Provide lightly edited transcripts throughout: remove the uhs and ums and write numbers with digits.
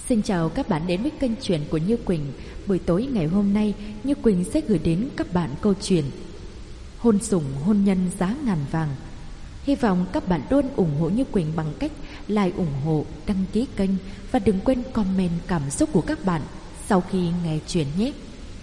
Xin chào các bạn đến với kênh truyện của Như Quỳnh. Buổi tối ngày hôm nay, Như Quỳnh sẽ gửi đến các bạn câu chuyện Hôn sủng hôn nhân giá ngàn vàng. Hy vọng các bạn luôn ủng hộ Như Quỳnh bằng cách like, ủng hộ, đăng ký kênh và đừng quên comment cảm xúc của các bạn sau khi nghe chuyện nhé.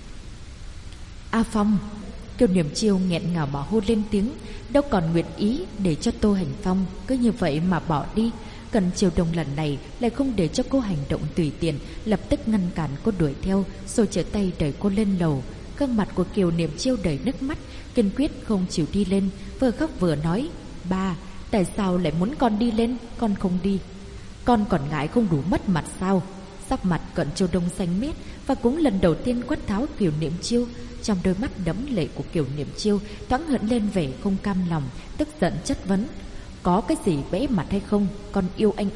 A Phong, Kiều Niệm Chiêu nghẹn ngào mà hô lên tiếng, đâu còn nguyện ý để cho Tô Hành Phong cứ như vậy mà bỏ đi. Cận Chiêu Đông lần này lại không để cho cô hành động tùy tiện, lập tức ngăn cản cô đuổi theo, rồi trở tay đẩy cô lên lầu. Gương mặt của Kiều Niệm Chiêu đầy nước mắt, kiên quyết không chịu đi lên, vừa khóc vừa nói: "Ba, tại sao lại muốn con đi lên? Con không đi. Con còn ngại không đủ mất mặt sao?" Sắc mặt Cận Chiêu Đông xanh mét và cũng lần đầu tiên quát tháo Kiều Niệm Chiêu. Trong đôi mắt đẫm lệ của Kiều Niệm Chiêu thoáng hiện lên vẻ không cam lòng, tức giận chất vấn: "Có cái gì bẽ mặt hay không? Con yêu anh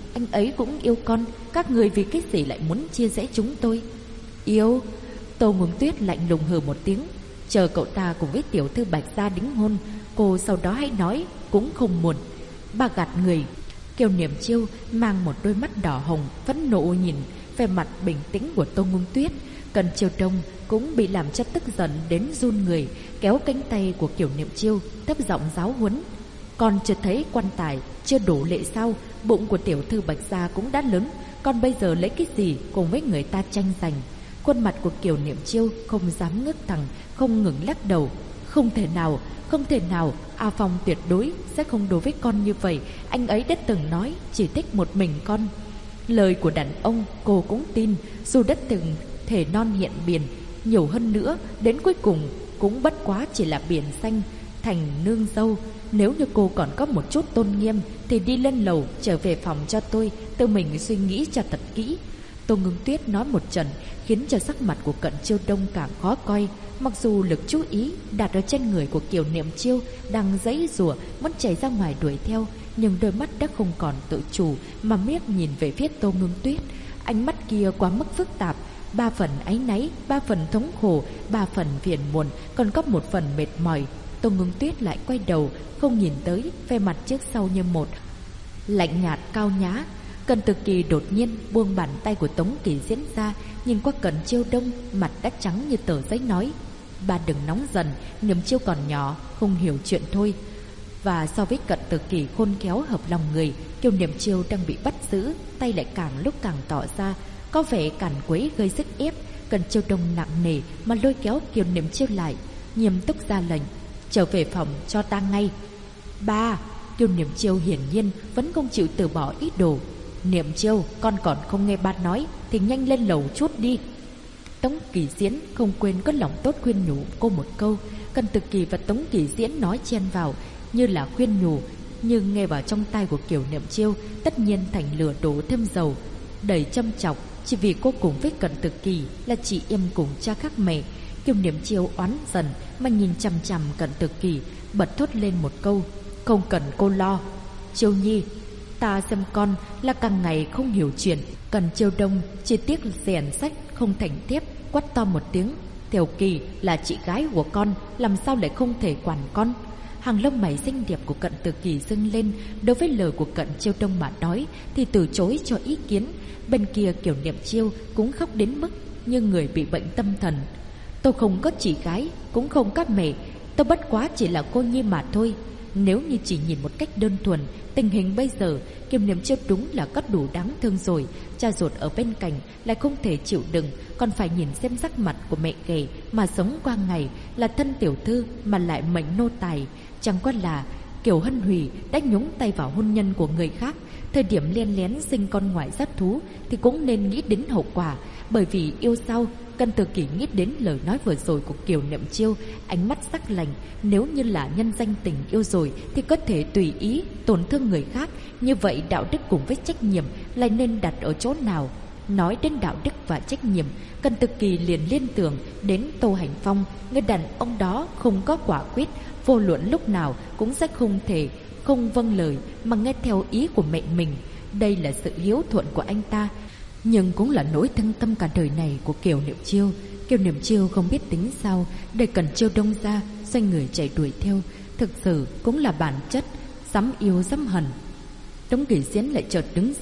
ấy cũng yêu con. Các người vì cái gì lại muốn chia rẽ chúng tôi?" "Yêu?" Tô Ngưng Tuyết lạnh lùng hừ một tiếng: "Chờ cậu ta cùng với tiểu thư Bạch gia đính hôn, cô sau đó hãy nói, cũng không muộn." Bà gạt người. Kiều Niệm Chiêu mang một đôi mắt đỏ hồng phẫn nộ nhìn vẻ mặt bình tĩnh của Tô Ngưng Tuyết. Cận Chiêu Đông cũng bị làm cho tức giận đến run người, kéo cánh tay của Kiều Niệm Chiêu, thấp giọng giáo huấn: "Con chưa thấy quan tài chưa đủ lệ sao? Bụng của tiểu thư Bạch gia cũng đã lớn, con bây giờ lấy cái gì cùng với người ta tranh giành?" Khuôn mặt của Kiều Niệm Chiêu không dám ngước thẳng, không ngừng lắc đầu: "Không thể nào, không thể nào, A Phong tuyệt đối sẽ không đối với con như vậy. Anh ấy đã từng nói chỉ thích một mình con." Lời của đàn ông cô cũng tin, dù đã từng thể non hiện biển nhiều hơn nữa, đến cuối cùng cũng bất quá chỉ là biển xanh thành nương dâu. Nếu như cô còn có một chút tôn nghiêm thì đi lên lầu trở về phòng cho tôi, tự mình suy nghĩ cho thật kỹ. Tô Ngưng Tuyết nói một trận khiến cho sắc mặt của Cận Chiêu Đông càng khó coi. Mặc dù lực chú ý đặt ở trên người của Kiều Niệm Chiêu đang giãy giụa muốn chạy ra ngoài đuổi theo, nhưng đôi mắt đã không còn tự chủ mà miết nhìn về phía Tô Ngưng Tuyết. Ánh mắt kia quá mức phức tạp, 3 phần áy náy, 3 phần thống khổ, 3 phần phiền muộn, còn có một phần mệt mỏi. Tô Ngưng Tuyết lại quay đầu không nhìn tới, vẻ mặt trước sau như một, lạnh nhạt cao nhã. Cận Tử Kỳ đột nhiên buông bàn tay của Tống Kỳ Diễn ra, nhìn qua Cận Chiêu Đông, mặt đã trắng như tờ giấy, nói: "Ba đừng nóng giận, Niệm Chiêu còn nhỏ, không hiểu chuyện thôi." Và so với Cận Tử Kỳ khôn khéo hợp lòng người, Kiều Niệm Chiêu đang bị bắt giữ, tay lại càng lúc càng tỏ ra có vẻ càn quấy gây sức ép. Cận Chiêu Đông nặng nề mà lôi kéo Kiều Niệm Chiêu lại, nghiêm túc ra lệnh: "Trở về phòng cho ta ngay." "Ba!" Kiều Niệm Chiêu hiển nhiên vẫn không chịu từ bỏ ý đồ. "Niệm Chiêu, con còn không nghe ba nói thì nhanh lên lầu chút đi." Tống Kỳ Diễn không quên có lòng tốt khuyên nhủ cô một câu. Cận Tử Kỳ và Tống Kỳ Diễn nói chen vào như là khuyên nhủ, nhưng nghe vào trong tai của Kiều Niệm Chiêu tất nhiên thành lửa đổ thêm dầu, đầy châm chọc. Chỉ vì cô cùng với Cận Tử Kỳ là chị em cùng cha khác mẹ, Kiều Niệm Chiêu oán dần mà nhìn chằm chằm Cận Tử Kỳ, bật thốt lên một câu: "Không cần cô lo, Chiêu Nhi, ta xem con là càng ngày không hiểu chuyện." Cận Chiêu Đông chỉ tiếc rèn sách không thành thép, quát to một tiếng: "Tiểu Kỳ là chị gái của con, làm sao lại không thể quản con?" Hàng lông mày xinh đẹp của Cận Tử Kỳ dâng lên. Đối với lời của Cận Chiêu Đông mà nói thì từ chối cho ý kiến. Bên kia Kiều Niệm Chiêu cũng khóc đến mức như người bị bệnh tâm thần: "Tôi không có chị gái, cũng không có mẹ, tôi bất quá chỉ là cô nhi mà thôi." Nếu như chỉ nhìn một cách đơn thuần, tình hình bây giờ Kiều Niệm Chiêu đúng là có đủ đáng thương rồi. Cha ruột ở bên cạnh lại không thể chịu đựng, còn phải nhìn xem sắc mặt của mẹ ghẻ mà sống qua ngày, là thân tiểu thư mà lại mệnh nô tài. Chẳng qua là Kiều Hân Hủy đã nhúng tay vào hôn nhân của người khác, thời điểm len lén sinh con ngoại sát thú thì cũng nên nghĩ đến hậu quả. Bởi vì yêu sao, Cận Tử Kỳ nghĩ đến lời nói vừa rồi của Kiều Niệm Chiêu, ánh mắt sắc lạnh. Nếu như là nhân danh tình yêu rồi thì có thể tùy ý tổn thương người khác, như vậy đạo đức cùng với trách nhiệm lại nên đặt ở chỗ nào? Nói đến đạo đức và trách nhiệm, Cận Tử Kỳ liền liên tưởng đến Tô Hành Phong. Người đàn ông đó không có quả quyết, vô luận lúc nào cũng sẽ không thể không vâng lời mà nghe theo ý của mẹ mình. Đây là sự hiếu thuận của anh ta, nhưng cũng là nỗi thương tâm cả đời này của Kiều Niệm Chiêu. Kiều Niệm Chiêu không biết tính sao, để Cận Chiêu Đông ra xoay người chạy đuổi theo, thực sự cũng là bản chất dám yêu dám hận. Tống Kỳ Diễn lại chợt đứng dậy,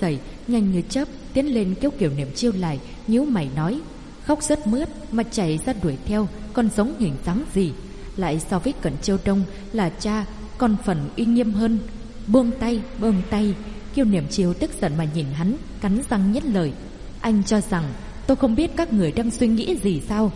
nhanh như chớp tiến lên kéo Kiều Niệm Chiêu lại, nhíu mày nói: khóc rất mướt mà chạy ra đuổi theo, còn giống hình dáng gì? Lại so với Cận Chiêu Đông là cha còn phần uy nghiêm hơn. Buông tay, buông tay. Kiều Niệm Chiêu tức giận mà nhìn hắn, cắn răng nhất lời: anh cho rằng tôi không biết các người đang suy nghĩ gì sao?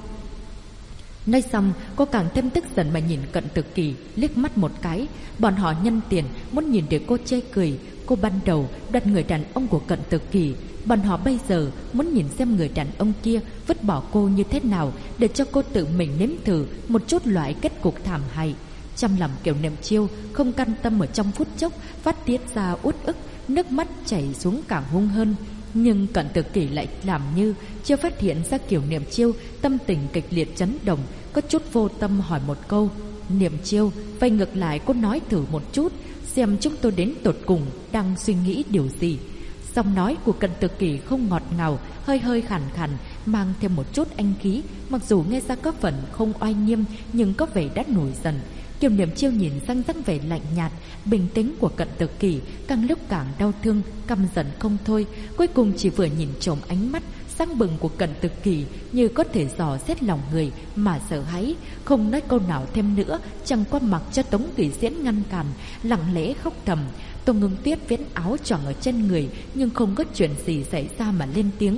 Nói xong, cô càng thêm tức giận mà nhìn Cận Tử Kỳ liếc mắt một cái. Bọn họ nhân tiền muốn nhìn để cô chê cười. Cô ban đầu đoạt người đàn ông của Cận Tử Kỳ, bọn họ bây giờ muốn nhìn xem người đàn ông kia vứt bỏ cô như thế nào, để cho cô tự mình nếm thử một chút loại kết cục thảm hại. Trong lòng Kiều Niệm Chiêu không can tâm, ở trong phút chốc phát tiết ra uất ức, nước mắt chảy xuống càng hung hơn. Nhưng Cận Tử Kỳ lại làm như chưa phát hiện ra Kiều Niệm Chiêu tâm tình kịch liệt chấn động, có chút vô tâm hỏi một câu: Niệm Chiêu, vậy ngược lại cô nói thử một chút, xem chúng tôi đến tột cùng đang suy nghĩ điều gì. Giọng nói của Cận Tử Kỳ không ngọt ngào, hơi hơi khàn khàn, mang thêm một chút anh khí, mặc dù nghe ra có phần không oai nghiêm, nhưng có vẻ đã nổi dần. Kiều Niệm Chiêu nhìn sang dáng vẻ lạnh nhạt, bình tĩnh của Cận Tử Kỳ, càng lúc càng đau thương, căm giận không thôi. Cuối cùng chỉ vừa nhìn trộm ánh mắt sáng bừng của Cận Tử Kỳ, như có thể dò xét lòng người mà sợ hãi, không nói câu nào thêm nữa, chẳng qua mặc cho Tống Kỳ Diễn ngăn cản, lặng lẽ khóc thầm. Tô Ngưng Tuyết vén áo choàng ở trên người, nhưng không có chuyện gì xảy ra mà lên tiếng: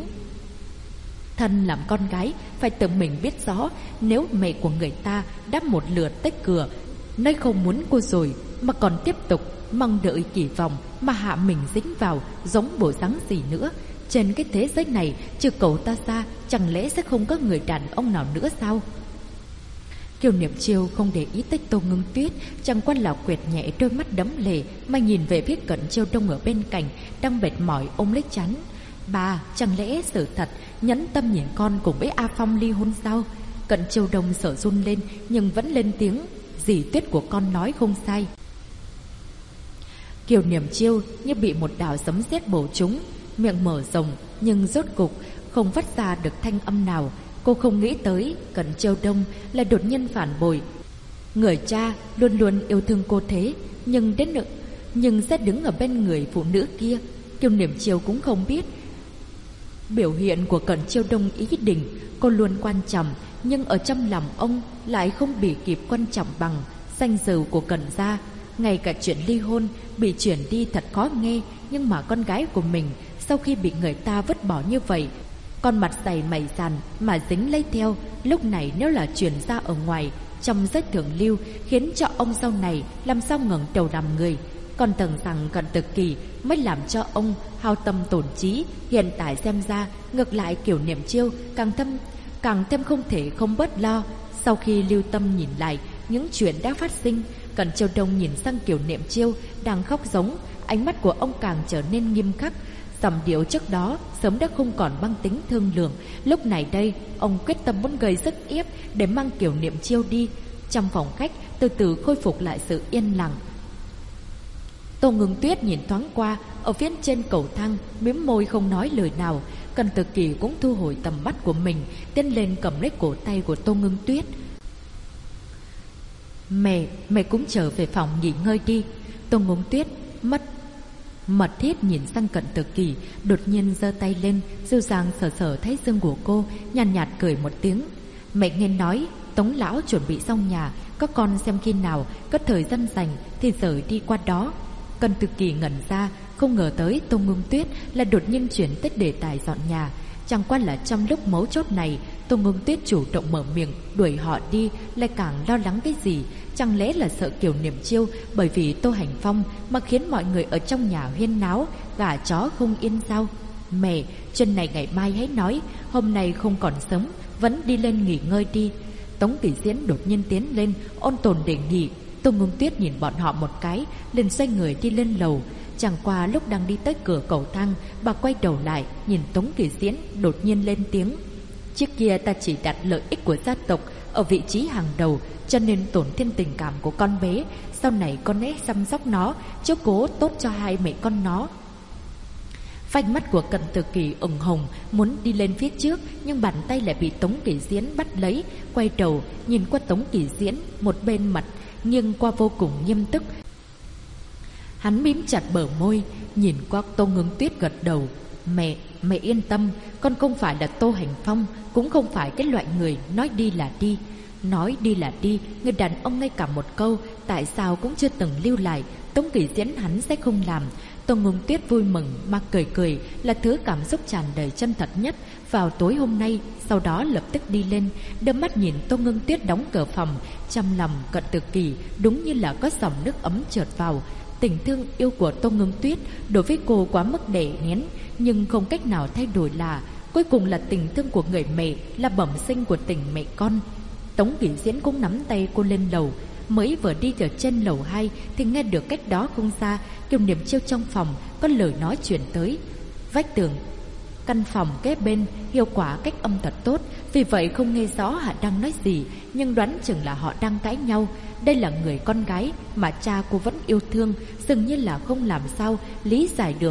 thân làm con gái phải tự mình biết rõ, nếu mẹ của người ta đã một lượt tách cửa nói không muốn cô rồi, mà còn tiếp tục mong đợi kỳ vọng mà hạ mình dính vào giống bộ dáng gì nữa. Trên cái thế giới này trừ cậu ta ra, chẳng lẽ sẽ không có người đàn ông nào nữa sao? Kiều Niệm Chiêu không để ý tới Tô Ngưng Tuyết, chẳng qua là quẹt nhẹ đôi mắt đẫm lệ mà nhìn về phía Cận Chiêu Đông ở bên cạnh đang mệt mỏi ôm lấy chắn. Bà, chẳng lẽ sự thật nhẫn tâm nhìn con cùng với A Phong ly hôn sao? Cận Chiêu Đông sợ run lên nhưng vẫn lên tiếng: dì Tuyết của con nói không sai. Kiều Niệm Chiêu như bị một đạo sấm sét bổ trúng, miệng mở rộng nhưng rốt cục không phát ra được thanh âm nào. Cô không nghĩ tới Cận Chiêu Đông là đột nhiên phản bội. Người cha luôn luôn yêu thương cô thế, nhưng sẽ đứng ở bên người phụ nữ kia. Kiều Niệm Chiêu cũng không biết biểu hiện của Cận Chiêu Đông ý định cô luôn quan trọng, nhưng ở trong lòng ông lại không bị kịp quan trọng bằng danh dự của Cận gia. Ngay cả chuyện ly hôn bị chuyển đi thật khó nghe, nhưng mà con gái của mình sau khi bị người ta vứt bỏ như vậy, con mặt dày mày dàn mà dính lấy theo, lúc này nếu là truyền ra ở ngoài trong giới thượng lưu, khiến cho ông sau này làm sao ngẩng đầu làm người. Còn tưởng rằng Cận Tử Kỳ mới làm cho ông hao tâm tổn trí, hiện tại xem ra ngược lại Kiều Niệm Chiêu càng thêm không thể không bớt lo. Sau khi lưu tâm nhìn lại những chuyện đã phát sinh, Cận Chiêu Đông nhìn sang Kiều Niệm Chiêu đang khóc giống, ánh mắt của ông càng trở nên nghiêm khắc. Giọng điệu trước đó sớm đã không còn mang tính thương lượng, lúc này đây ông quyết tâm muốn gây sức ép để mang Kiều Niệm Chiêu đi. Trong phòng khách từ từ khôi phục lại sự yên lặng. Tô Ngưng Tuyết nhìn thoáng qua ở phía trên cầu thang, mím môi không nói lời nào. Cận Tử Kỳ cũng thu hồi tầm mắt của mình, tiến lên cầm lấy cổ tay của Tô Ngưng Tuyết. Mẹ cũng trở về phòng nghỉ ngơi đi. Tô Ngưng Tuyết mật thiết nhìn sang Cận Tử Kỳ, đột nhiên giơ tay lên, dịu dàng sờ thấy xương của cô, nhàn nhạt cười một tiếng. Mẹ nghe nói Tống lão chuẩn bị xong nhà, các con xem khi nào có thời gian rảnh thì rời đi qua đó. Cận Tử Kỳ ngẩn ra, không ngờ tới Tô Ngưng Tuyết là đột nhiên chuyển tới đề tài dọn nhà. Chẳng qua là trong lúc mấu chốt này, Tô Ngưng Tuyết chủ động mở miệng đuổi họ đi, lại càng lo lắng cái gì? Chẳng lẽ là sợ Kiều Niệm Chiêu bởi vì Tô Hành Phong mà khiến mọi người ở trong nhà huyên náo, gà chó không yên sao? Mẹ, chuyện này ngày mai hãy nói, hôm nay không còn sớm, vẫn đi lên nghỉ ngơi đi. Tống Kỳ Diễn đột nhiên tiến lên ôn tồn đề nghị. Tô Ngưng Tuyết nhìn bọn họ một cái, liền xoay người đi lên lầu. Chẳng qua lúc đang đi tới cửa cầu thang, bà quay đầu lại nhìn Tống Kỳ Diễn, đột nhiên lên tiếng: trước kia ta chỉ đặt lợi ích của gia tộc ở vị trí hàng đầu, cho nên tổn thương tình cảm của con bé. Sau này con hãy chăm sóc nó, chiếu cố tốt cho hai mẹ con nó. Vành mắt của Cận Tử Kỳ ửng hồng, muốn đi lên phía trước, nhưng bàn tay lại bị Tống Kỳ Diễn bắt lấy. Quay đầu nhìn qua Tống Kỳ Diễn, một bên mặt nghiêng qua vô cùng nghiêm túc. Hắn mím chặt bờ môi, nhìn qua Tô Ngưng Tuyết gật đầu. Mẹ yên tâm, con không phải là Tô Hành Phong, cũng không phải cái loại người nói đi là đi. Nói đi là đi, người đàn ông ngay cả một câu tại sao cũng chưa từng lưu lại. Tống Kỳ Diễn hắn sẽ không làm. Tô Ngưng Tuyết vui mừng mà cười là thứ cảm xúc tràn đầy chân thật nhất vào tối hôm nay. Sau đó lập tức đi lên, đưa mắt nhìn Tô Ngưng Tuyết đóng cửa phòng. Trong lòng Cận Tử Kỳ đúng như là có dòng nước ấm trượt vào. Tình thương yêu của Tô Ngưng Tuyết đối với cô quá mức đè nén, nhưng không cách nào thay đổi là cuối cùng là tình thương của người mẹ, là bẩm sinh của tình mẹ con. Tống Kỳ Diễn cũng nắm tay cô lên lầu. Mới vừa đi ở trên lầu 2 thì nghe được cách đó không xa, Kiều Niệm Chiêu trong phòng có lời nói chuyển tới. Vách tường căn phòng kế bên hiệu quả cách âm thật tốt, vì vậy không nghe rõ họ đang nói gì, nhưng đoán chừng là họ đang cãi nhau. Đây là người con gái mà cha cô vẫn yêu thương, dường như là không làm sao lý giải được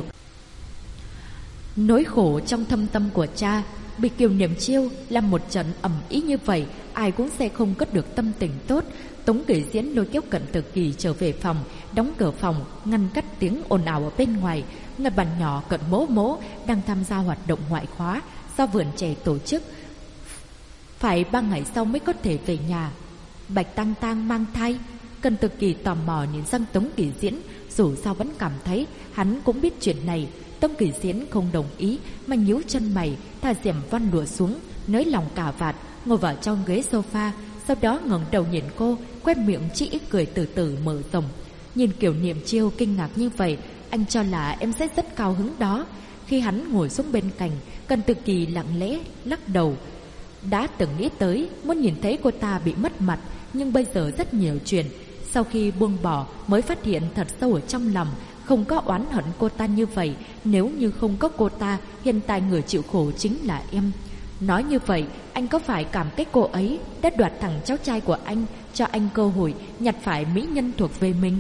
nỗi khổ trong thâm tâm của cha. Bị Kiều Niệm Chiêu làm một trận ầm ĩ như vậy, ai cũng sẽ không có được tâm tình tốt. Tống Kỳ Diễn lôi kéo Cận Tử Kỳ trở về phòng, đóng cửa phòng, ngăn cắt tiếng ồn ào ở bên ngoài. Người bạn nhỏ Cận Mỗ Mỗ đang tham gia hoạt động ngoại khóa do vườn trẻ tổ chức, phải 3 ngày sau mới có thể về nhà. Bạch Tăng Tăng mang thai. Cận Tử Kỳ tò mò nhìn sang Tống Kỳ Diễn, dù sao vẫn cảm thấy hắn cũng biết chuyện này. Tống Kỳ Diễn không đồng ý mà nhíu chân mày, thả rèm văn lụa xuống, nới lòng cà vạt, ngồi vào trong ghế sofa. Sau đó ngẩng đầu nhìn cô, quét miệng chỉ ít cười từ từ mở rộng. Nhìn Kiều Niệm Chiêu kinh ngạc như vậy, anh cho là em sẽ rất cao hứng đó. Khi hắn ngồi xuống bên cạnh, Cận Tử Kỳ lặng lẽ lắc đầu. Đã từng nghĩ tới muốn nhìn thấy cô ta bị mất mặt, nhưng bây giờ rất nhiều chuyện sau khi buông bỏ mới phát hiện thật sâu ở trong lòng không có oán hận cô ta như vậy. Nếu như không có cô ta, hiện tại người chịu khổ chính là em. Nói như vậy, anh có phải cảm kích cô ấy đã đoạt thằng cháu trai của anh, cho anh cơ hội nhặt phải mỹ nhân thuộc về mình?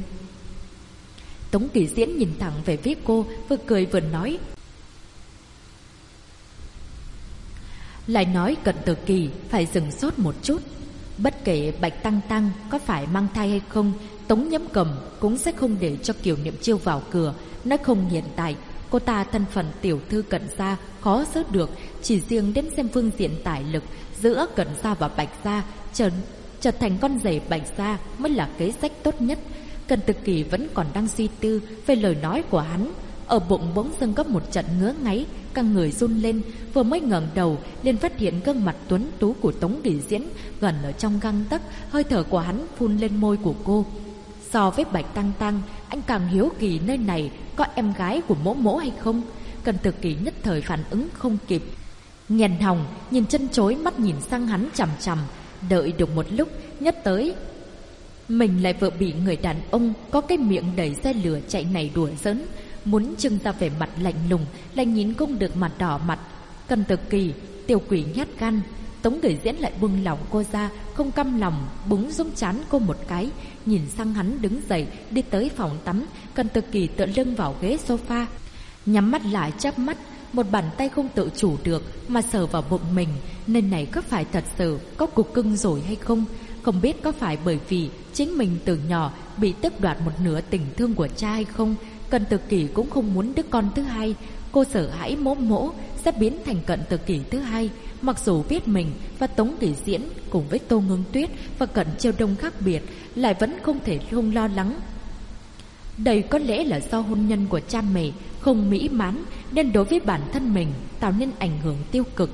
Tống Kỳ Diễn nhìn thẳng về phía cô, vừa cười vừa nói. Lại nói Cận Tử Kỳ phải dừng sốt một chút. Bất kể Bạch Tăng Tăng có phải mang thai hay không, Tống Nhâm Cầm cũng sẽ không để cho Kiều Niệm Chiêu vào cửa. Nói không hiện tại cô ta thân phận tiểu thư Cận gia khó giữ được, chỉ riêng đến xem phương diện tài lực giữa Cận gia và Bạch gia, trở thành con rể Bạch gia mới là kế sách tốt nhất. Cận Tử Kỳ vẫn còn đang suy tư về lời nói của hắn, ở bụng bỗng dưng có một trận ngứa ngáy, cả người run lên. Vừa mới ngẩng đầu liền phát hiện gương mặt tuấn tú của Tống Kỳ Diễn gần ở trong gang tấc, hơi thở của hắn phun lên môi của cô. So với Bạch Tăng Tăng, anh càng hiếu kỳ nơi này có em gái của Mỗ Mỗ hay không. Cận Tử Kỳ nhất thời phản ứng không kịp, nghẹn họng nhìn chân chối, mắt nhìn sang hắn chằm chằm. Đợi được một lúc, nhất tới mình lại vừa bị người đàn ông có cái miệng đầy xe lửa chạy này đùa giỡn, muốn trưng ra vẻ mặt lạnh lùng, lại nhìn không được mặt đỏ mặt. Cận Tử Kỳ, tiểu quỷ nhát gan. Tống Kỳ Diễn lại buông lỏng cô ra, không căm lòng búng xuống trán cô một cái, nhìn sang hắn đứng dậy đi tới phòng tắm. Cận Tử Kỳ tựa lưng vào ghế sofa, nhắm mắt lại chớp mắt, một bàn tay không tự chủ được mà sờ vào bụng mình. Nên này có phải thật sự có cục cưng rồi hay không? Không biết có phải bởi vì chính mình từ nhỏ bị tước đoạt một nửa tình thương của cha hay không? Cận Tử Kỳ cũng không muốn đứa con thứ hai. Cô sợ hãi Mỗ Mỗ sẽ biến thành Cận Tử Kỳ thứ hai. Mặc dù biết mình và Tống Kỳ Diễn cùng với Tô Ngưng Tuyết và Cận Chiêu Đông khác biệt, lại vẫn không thể không lo lắng. Đây có lẽ là do hôn nhân của cha mẹ không mỹ mãn, nên đối với bản thân mình tạo nên ảnh hưởng tiêu cực.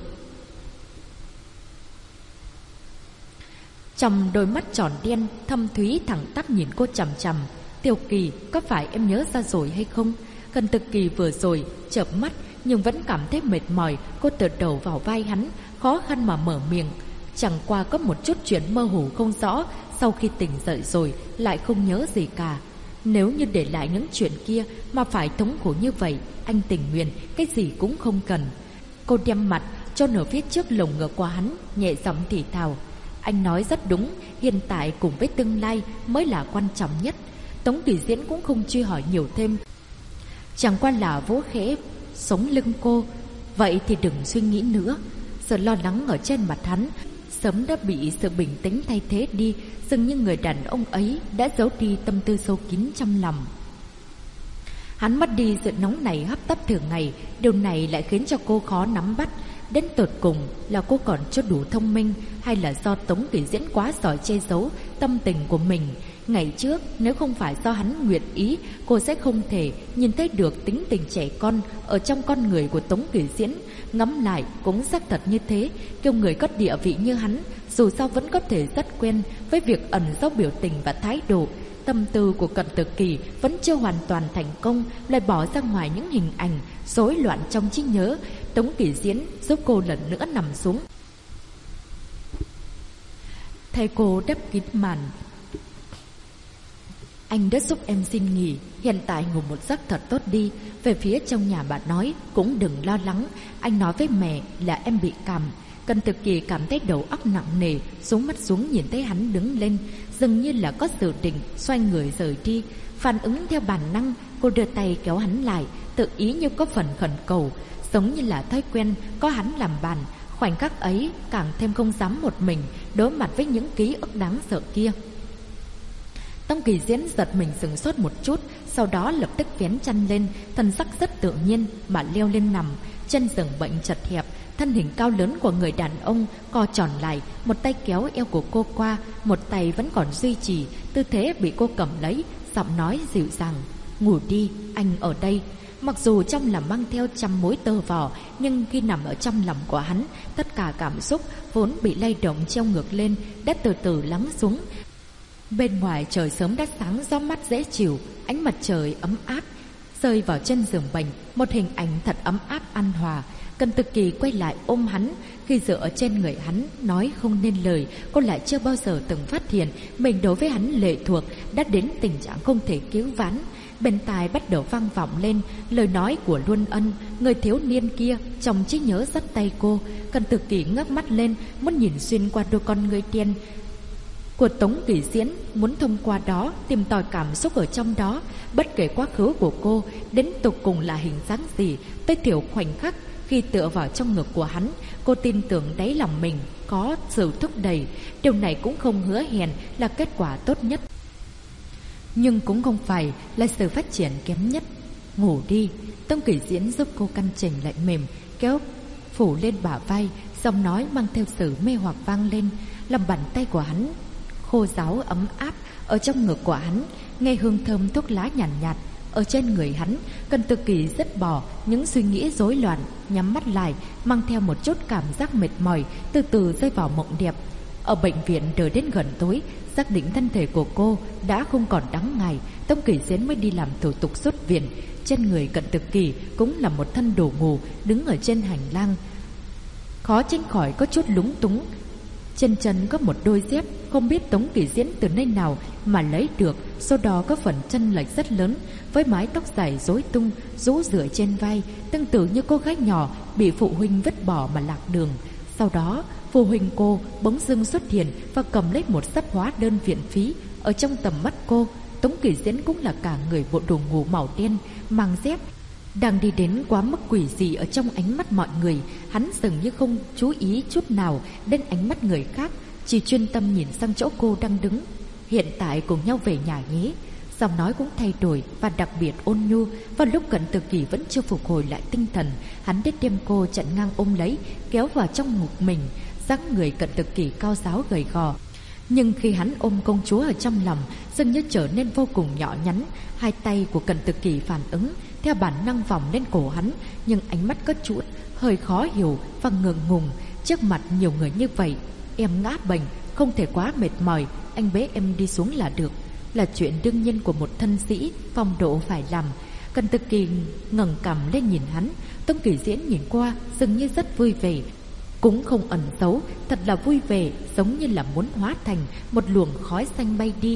Trong đôi mắt tròn đen thâm thúy thẳng tắp nhìn cô chằm chằm. Tiểu Kỳ, có phải em nhớ ra rồi hay không? Cận Tử Kỳ vừa rồi chợp mắt nhưng vẫn cảm thấy mệt mỏi. Cô tựa đầu vào vai hắn, khó khăn mà mở miệng. Chẳng qua có một chút chuyện mơ hồ không rõ, sau khi tỉnh dậy rồi lại không nhớ gì cả. Nếu như để lại những chuyện kia mà phải thống khổ như vậy, anh tình nguyện cái gì cũng không cần. Cô đem mặt chôn ở phía trước lồng ngực của hắn, nhẹ giọng thì thào. Anh nói rất đúng, hiện tại cùng với tương lai mới là quan trọng nhất. Tống Kỳ Diễn cũng không truy hỏi nhiều thêm, chẳng qua là vỗ khẽ sống lưng cô. Vậy thì đừng suy nghĩ nữa. Sự lo lắng ở trên mặt hắn sớm đã bị sự bình tĩnh thay thế đi, dường như người đàn ông ấy đã giấu đi tâm tư sâu kín trong lòng. Hắn mất đi sự nóng nảy hấp tấp thường ngày, điều này lại khiến cho cô khó nắm bắt. Đến tột cùng là cô còn chưa đủ thông minh, hay là do Tống Kỳ Diễn quá giỏi che giấu tâm tình của mình. Ngày trước nếu không phải do hắn nguyện ý, cô sẽ không thể nhìn thấy được tính tình trẻ con ở trong con người của Tống Kỳ Diễn. Ngẫm lại cũng xác thật như thế, kiểu người có địa vị như hắn dù sao vẫn có thể rất quen với việc ẩn giấu biểu tình và thái độ. Tâm tư của Cận Tử Kỳ vẫn chưa hoàn toàn thành công, lại bỏ ra ngoài những hình ảnh rối loạn trong trí nhớ. Tống Kỳ Diễn giúp cô lần nữa nằm xuống, thay cô đắp kín màn. Anh đã giúp em xin nghỉ, hiện tại ngủ một giấc thật tốt đi. Về phía trong nhà bà nói, cũng đừng lo lắng, anh nói với mẹ là em bị cảm. Cận Tử Kỳ cảm thấy đầu óc nặng nề, xuống mắt xuống nhìn thấy hắn đứng lên, dường như là có dự định xoay người rời đi. Phản ứng theo bản năng, cô đưa tay kéo hắn lại, tự ý như có phần khẩn cầu, giống như là thói quen có hắn làm bàn. Khoảnh khắc ấy càng thêm không dám một mình đối mặt với những ký ức đáng sợ kia. Tống Kỳ Diễn giật mình sửng sốt một chút, sau đó lập tức vén chăn lên, thần sắc rất tự nhiên mà leo lên nằm. Chân giường bệnh chật hẹp, thân hình cao lớn của người đàn ông co tròn lại, một tay kéo eo của cô qua, một tay vẫn còn duy trì tư thế bị cô cầm lấy, giọng nói dịu dàng: "Ngủ đi, anh ở đây." Mặc dù trong lòng mang theo trăm mối tơ vò, nhưng khi nằm ở trong lòng của hắn, tất cả cảm xúc vốn bị lay động treo ngược lên đã từ từ lắng xuống. Bên ngoài trời sớm đã sáng, gió mát dễ chịu, ánh mặt trời ấm áp rơi vào chân giường bệnh, một hình ảnh thật ấm áp an hòa. Cận Tử Kỳ quay lại ôm hắn, khi dựa ở trên người hắn nói không nên lời, cô lại chưa bao giờ từng phát hiện mình đối với hắn lệ thuộc đã đến tình trạng không thể cứu vãn. Bên tai bắt đầu vang vọng lên lời nói của Luân Ân, người thiếu niên kia trong trí nhớ dắt tay cô. Cận Tử Kỳ ngước mắt lên, muốn nhìn xuyên qua đôi con ngươi đen của Tống Kỳ Diễn, muốn thông qua đó tìm tòi cảm xúc ở trong đó. Bất kể quá khứ của cô đến tục cùng là hình dáng gì, tới thiểu khoảnh khắc khi tựa vào trong ngực của hắn, cô tin tưởng đáy lòng mình có sự thúc đẩy. Điều này cũng không hứa hẹn là kết quả tốt nhất, nhưng cũng không phải là sự phát triển kém nhất. "Ngủ đi." Tống Kỳ Diễn giúp cô căn chỉnh lại mềm, kéo phủ lên bả vai, giọng nói mang theo sự mê hoặc vang lên. Lòng bàn tay của hắn khô ráo ấm áp ở trong ngực của hắn, nghe hương thơm thuốc lá nhàn nhạt ở trên người hắn. Cận Tử Kỳ dứt bỏ những suy nghĩ rối loạn, nhắm mắt lại, mang theo một chút cảm giác mệt mỏi, từ từ rơi vào mộng đẹp. Ở bệnh viện đợi đến gần tối, xác định thân thể của cô đã không còn đáng ngại, Tống Kỳ Diễn mới đi làm thủ tục xuất viện. Trên người Cận Tử Kỳ cũng là một thân đồ ngủ, đứng ở trên hành lang, khó tránh khỏi có chút lúng túng. Trên chân có một đôi dép, không biết Tống Kỳ Diễn từ nơi nào mà lấy được, sau đó có phần chân lệch rất lớn, với mái tóc dài rối tung rũ rượi trên vai, tương tự như cô gái nhỏ bị phụ huynh vứt bỏ mà lạc đường. Sau đó phụ huynh cô bỗng dưng xuất hiện và cầm lấy một sấp hóa đơn viện phí. Ở trong tầm mắt cô, Tống Kỳ Diễn cũng là cả người bộ đồ ngủ màu đen, mang dép, đang đi đến quá mức quỷ dị ở trong ánh mắt mọi người. Hắn dường như không chú ý chút nào đến ánh mắt người khác, chỉ chuyên tâm nhìn sang chỗ cô đang đứng. "Hiện tại cùng nhau về nhà nhé." Giọng nói cũng thay đổi và đặc biệt ôn nhu. Vào lúc Cận Tử Kỳ vẫn chưa phục hồi lại tinh thần, hắn đến đem cô chặn ngang ôm lấy, kéo vào trong ngực mình. Dáng người Cận Tử Kỳ cao ráo gầy gò, nhưng khi hắn ôm công chúa ở trong lòng, dường như trở nên vô cùng nhỏ nhắn. Hai tay của Cận Tử Kỳ phản ứng theo bản năng vòng lên cổ hắn, nhưng ánh mắt có chút hơi khó hiểu và ngượng ngùng. Trước mặt nhiều người như vậy, em ngã bệnh, không thể quá mệt mỏi, anh bế em đi xuống là được, là chuyện đương nhiên của một thân sĩ phong độ phải làm. Cận Tử Kỳ ngẩng cằm lên nhìn hắn. Tống Kỳ Diễn nhìn qua dường như rất vui vẻ, cũng không ẩn giấu, thật là vui vẻ, giống như là muốn hóa thành một luồng khói xanh bay đi.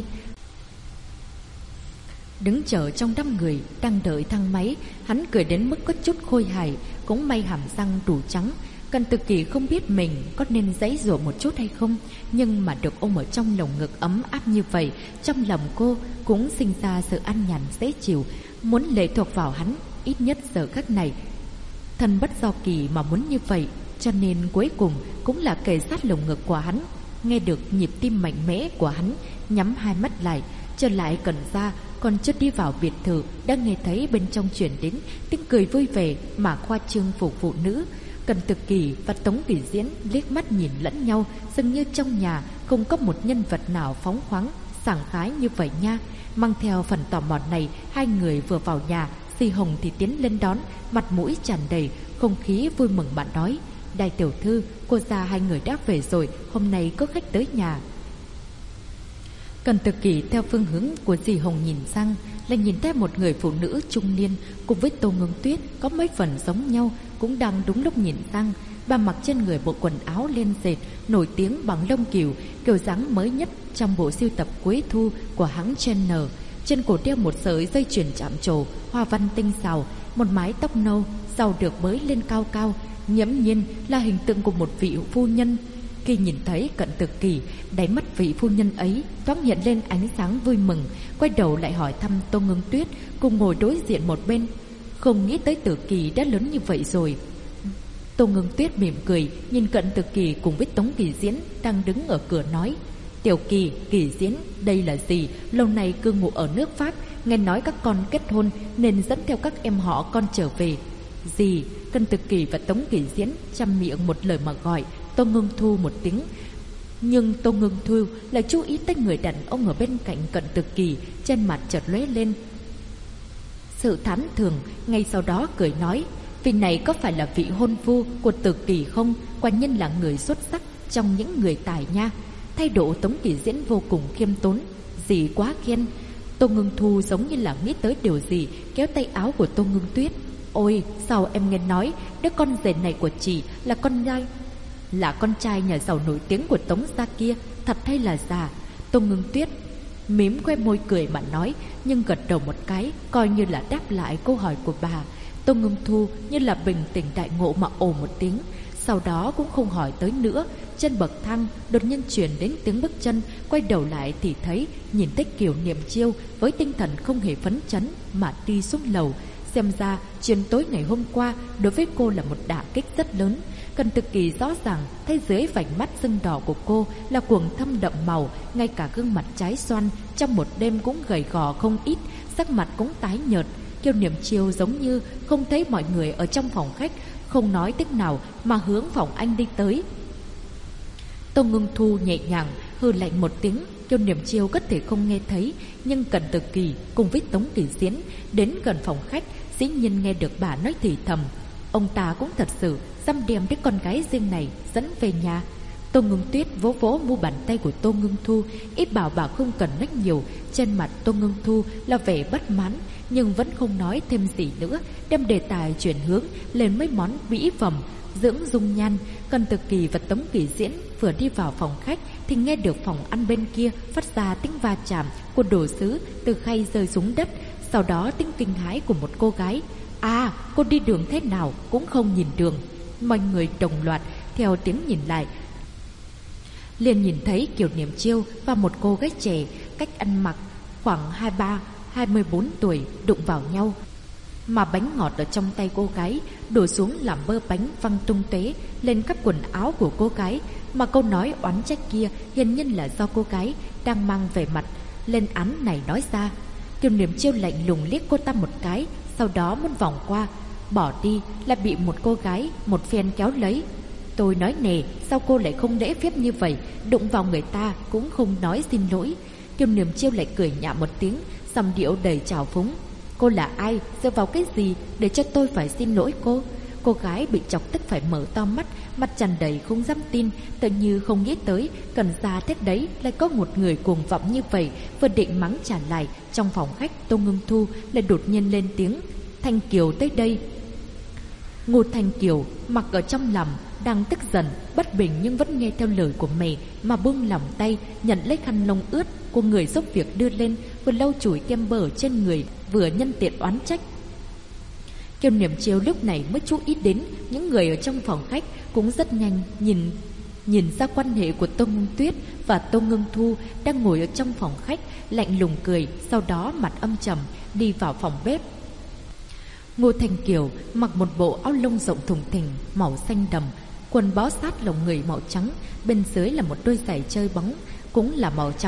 Đứng chờ trong đám người đang đợi thang máy, hắn cười đến mức có chút khôi hài, cũng may hàm răng đủ trắng. Cận Tử Kỳ không biết mình có nên giãy giụa một chút hay không, nhưng mà được ôm ở trong lồng ngực ấm áp như vậy, trong lòng cô cũng sinh ra sự an nhàn dễ chịu, muốn lệ thuộc vào hắn. Ít nhất giờ khắc này, thân bất do kỳ mà muốn như vậy, cho nên cuối cùng cũng là kề sát lồng ngực của hắn. Nghe được nhịp tim mạnh mẽ của hắn, nhắm hai mắt lại, trở lại cẩn ra, còn chưa đi vào biệt thự đã nghe thấy bên trong truyền đến tiếng cười vui vẻ mà khoa trương của phụ nữ. Cần Tự Kỷ và Tống Kỳ Diễn liếc mắt nhìn lẫn nhau, dường như trong nhà không có một nhân vật nào phóng khoáng, sảng khái như vậy nha. Mang theo phần tò mò này, hai người vừa vào nhà, Di Hồng thì tiến lên đón, mặt mũi tràn đầy không khí vui mừng mà nói: "Đại tiểu thư, cô già hai người đã về rồi, hôm nay có khách tới nhà." Cần Tự Kỷ theo phương hướng của Di Hồng nhìn sang, là nhìn thấy một người phụ nữ trung niên cùng với Tô Ngưng Tuyết có mấy phần giống nhau, cũng đang đúng lúc nhìn sang. Bà mặc trên người bộ quần áo len dệt nổi tiếng bằng lông cừu, kiểu dáng mới nhất trong bộ sưu tập cuối thu của hãng Chanel. Trên cổ đeo một sợi dây chuyền chạm trổ hoa văn tinh xảo, một mái tóc nâu rau được bới lên cao cao, nghiễm nhiên là hình tượng của một vị phu nhân. Khi nhìn thấy Cận Tự Kỷ, đáy mắt vị phu nhân ấy thoáng hiện lên ánh sáng vui mừng, quay đầu lại hỏi thăm Tô Ngưng Tuyết cùng ngồi đối diện một bên. Không nghĩ tới Tự Kỷ đã lớn như vậy rồi. Tô Ngưng Tuyết mỉm cười nhìn Cận Tự Kỷ cùng với Tống Kỳ Diễn đang đứng ở cửa nói: "Tiểu Kỳ, Kỳ Diễn, đây là gì? Lâu nay cư ngụ ở nước Pháp, nghe nói các con kết hôn nên dẫn theo các em họ con trở về." "Gì?" Cận Tự Kỷ và Tống Kỳ Diễn chăm miệng một lời mà gọi Tô Ngưng Thu một tiếng. Nhưng Tô Ngưng Thu lại chú ý tới người đàn ông ở bên cạnh Cận Tự Kỷ, trên mặt chợt lóe lên sự thán thường, ngay sau đó cười nói: "Vị này có phải là vị hôn phu của Tự Kỷ không? Quả nhiên là người xuất sắc trong những người tài nha." Thái độ Tống Kỳ Diễn vô cùng khiêm tốn: "Dì quá khen." Tô Ngưng Thu giống như là nghĩ tới điều gì, kéo tay áo của Tô Ngưng Tuyết: "Ôi, sao em nghe nói đứa con rể này của chị là con trai nhà giàu nổi tiếng của Tống gia kia, thật hay là giả?" Tô Ngưng Tuyết mím khoe môi cười mà nói, nhưng gật đầu một cái coi như là đáp lại câu hỏi của bà. Tô Ngưng Thu như là bình tĩnh đại ngộ mà ồ một tiếng, sau đó cũng không hỏi tới nữa. Trên bậc thang đột nhiên truyền đến tiếng bước chân, quay đầu lại thì nhìn thấy Kiều Niệm Chiêu với tinh thần không hề phấn chấn mà đi xuống lầu. Xem ra chuyện tối ngày hôm qua đối với cô là một đả kích rất lớn. Cần Tự Kỷ rõ ràng thấy dưới vành mắt sưng đỏ của cô là cuồng thâm đậm màu, ngay cả gương mặt trái xoan trong một đêm cũng gầy gò không ít, sắc mặt cũng tái nhợt. Kiều Niệm Chiêu giống như không thấy mọi người ở trong phòng khách, không nói tiếng nào mà hướng phòng anh đi tới. Tô Ngưng Thu nhẹ nhàng hừ lạnh một tiếng, Kiều Niệm Chiêu có thể không nghe thấy, nhưng Cận Tự Kỷ cùng với Tống Kỳ Diễn đến gần phòng khách, dĩ nhiên nghe được bà nói thì thầm: "Ông ta cũng thật sự dám đem đứa con gái riêng này dẫn về nhà." Tô Ngưng Tuyết vỗ vỗ mu bàn tay của Tô Ngưng Thu, ít bảo bà không cần nói nhiều. Trên mặt Tô Ngưng Thu là vẻ bất mãn, nhưng vẫn không nói thêm gì nữa, đem đề tài chuyển hướng lên mấy món mỹ phẩm dưỡng dung nhan. Cận Tự Kỷ và Tống Kỳ Diễn vừa đi vào phòng khách thì nghe được phòng ăn bên kia phát ra tiếng va chạm của đồ sứ từ khay rơi xuống đất, sau đó tiếng kinh hãi của một cô gái: "À, cô đi đường thế nào cũng không nhìn đường." Mọi người đồng loạt theo tiếng nhìn lại, liền nhìn thấy Kiều Niệm Chiêu và một cô gái trẻ cách ăn mặc khoảng 23-24 tuổi đụng vào nhau, mà bánh ngọt ở trong tay cô gái đổ xuống làm bơ bánh văng tung tóe lên khắp quần áo của cô gái. Mà câu nói oán trách kia hiển nhiên là do cô gái đang mang vẻ mặt lên án này nói ra. Kiều Niệm Chiêu lạnh lùng liếc cô ta một cái, sau đó muốn vòng qua bỏ đi, lại bị một cô gái một phen kéo lấy. "Tôi nói nè, sao cô lại không lễ phép như vậy, đụng vào người ta cũng không nói xin lỗi." Kiều Niệm Chiêu lại cười nhạo một tiếng, giọng điệu đầy trào phúng: "Cô là ai, dựa vào cái gì để cho tôi phải xin lỗi cô?" Cô gái bị chọc tức phải mở to mắt, mặt tràn đầy không dám tin, tự như không nghĩ tới cần ra thế đấy lại có một người cuồng vọng như vậy. Vừa định mắng trả lại, trong phòng khách Tô Ngưng Thu lại đột nhiên lên tiếng: "Thanh Kiều tới đây." Ngô Thanh Kiều mặc ở trong lòng đang tức giận bất bình, nhưng vẫn nghe theo lời của mẹ mà buông lỏng tay, nhận lấy khăn lông ướt của người giúp việc đưa lên, vừa lau chùi kem bờ trên người, vừa nhân tiện oán trách. Kiều Niệm Chiêu lúc này mới chú ý đến những người ở trong phòng khách, cũng rất nhanh nhìn ra quan hệ của Tô Ngưng Tuyết và Tô Ngưng Thu đang ngồi ở trong phòng khách, lạnh lùng cười, sau đó mặt âm trầm đi vào phòng bếp. Ngô Thanh Kiều mặc một bộ áo lông rộng thùng thình màu xanh đậm, quần bó sát lồng người màu trắng, bên dưới là một đôi giày chơi bóng cũng là màu trắng,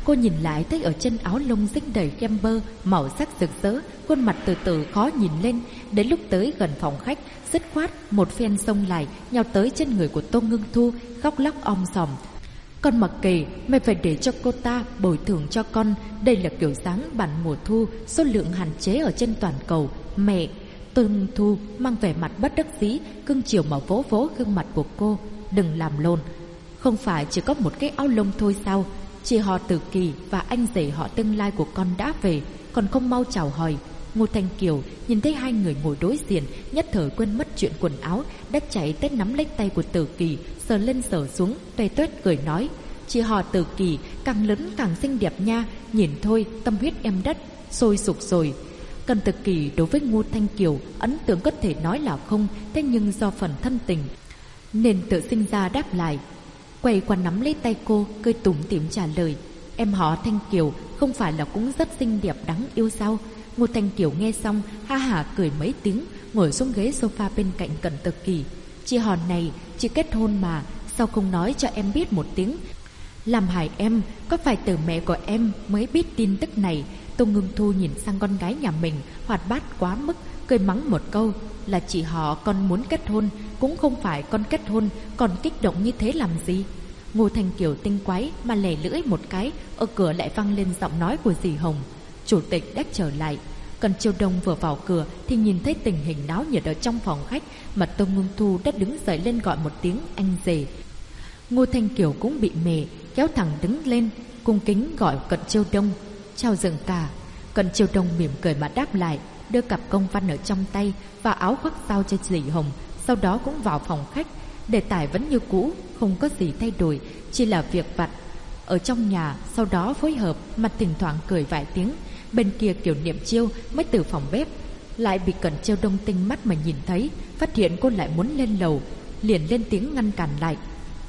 Cô nhìn lại thấy ở chân áo lông dính đầy kem bơ màu sắc rực rỡ, khuôn mặt từ từ khó nhìn lên. Đến lúc tới gần phòng khách, dứt khoát một phen xông lại, nhào tới chân người của Tô Ngưng Thu, khóc lóc om sòm. Con mặc kệ, mày phải để cho cô ta bồi thường cho con. Đây là kiểu dáng bản mùa thu, số lượng hạn chế ở trên toàn cầu. Mẹ! Tô Ngưng Thu mang vẻ mặt bất đắc dĩ, cưng chiều mà vỗ vỗ gương mặt của cô. Đừng làm lộn. Không phải chỉ có một cái áo lông thôi sao? Chị họ Tử Kỳ và anh rể họ tương lai của con đã về, còn không mau chào hỏi. Ngô Thanh Kiều nhìn thấy hai người ngồi đối diện, nhất thời quên mất chuyện quần áo, đã chạy tới nắm lấy tay của Tử Kỳ, sờ lên sờ xuống, tuét tuét cười nói: chị họ Tử Kỳ càng lớn càng xinh đẹp nha, nhìn thôi tâm huyết em đất sôi sục rồi. Cần Tử Kỳ đối với Ngô Thanh Kiều ấn tượng có thể nói là không, thế nhưng do phần thân tình nên tự sinh ra đáp lại. Quay qua nắm lấy tay cô, cười tủm tỉm trả lời: em họ Thanh Kiều không phải là cũng rất xinh đẹp đáng yêu sao? Ngô Thanh Kiều nghe xong ha hả cười mấy tiếng, ngồi xuống ghế sofa bên cạnh Cẩn Tử Kỳ. Chị họ này chị kết hôn mà, sao không nói cho em biết một tiếng? Làm hại em, có phải từ mẹ của em mới biết tin tức này? Tô Ngưng Thu nhìn sang con gái nhà mình hoạt bát quá mức, cười mắng một câu: là chị họ con muốn kết hôn, cũng không phải con kết hôn, còn kích động như thế làm gì? Ngô Thanh Kiều tinh quái mà lè lưỡi một cái, ở cửa lại vang lên giọng nói của dì Hồng. Chủ tịch đã trở lại. Cần Chiêu Đông vừa vào cửa thì nhìn thấy tình hình náo nhiệt ở trong phòng khách, mà Tô Ngưng Thu đã đứng dậy lên gọi một tiếng anh rể. Ngô Thanh Kiều cũng bị mề, kéo thẳng đứng lên, cung kính gọi Cận Chiêu Đông: chào dượng cả. Cận Chiêu Đông mỉm cười mà đáp lại, đưa cặp công văn ở trong tay và áo khoác giao cho dì Hồng, sau đó cũng vào phòng khách. Đề tài vẫn như cũ, không có gì thay đổi, chỉ là việc vặt ở trong nhà, sau đó phối hợp mà thỉnh thoảng cười vài tiếng. Bên kia Kiều Niệm Chiêu mới từ phòng bếp lại bị Cận Chiêu Đông tinh mắt mà nhìn thấy, phát hiện cô lại muốn lên lầu, liền lên tiếng ngăn cản lại.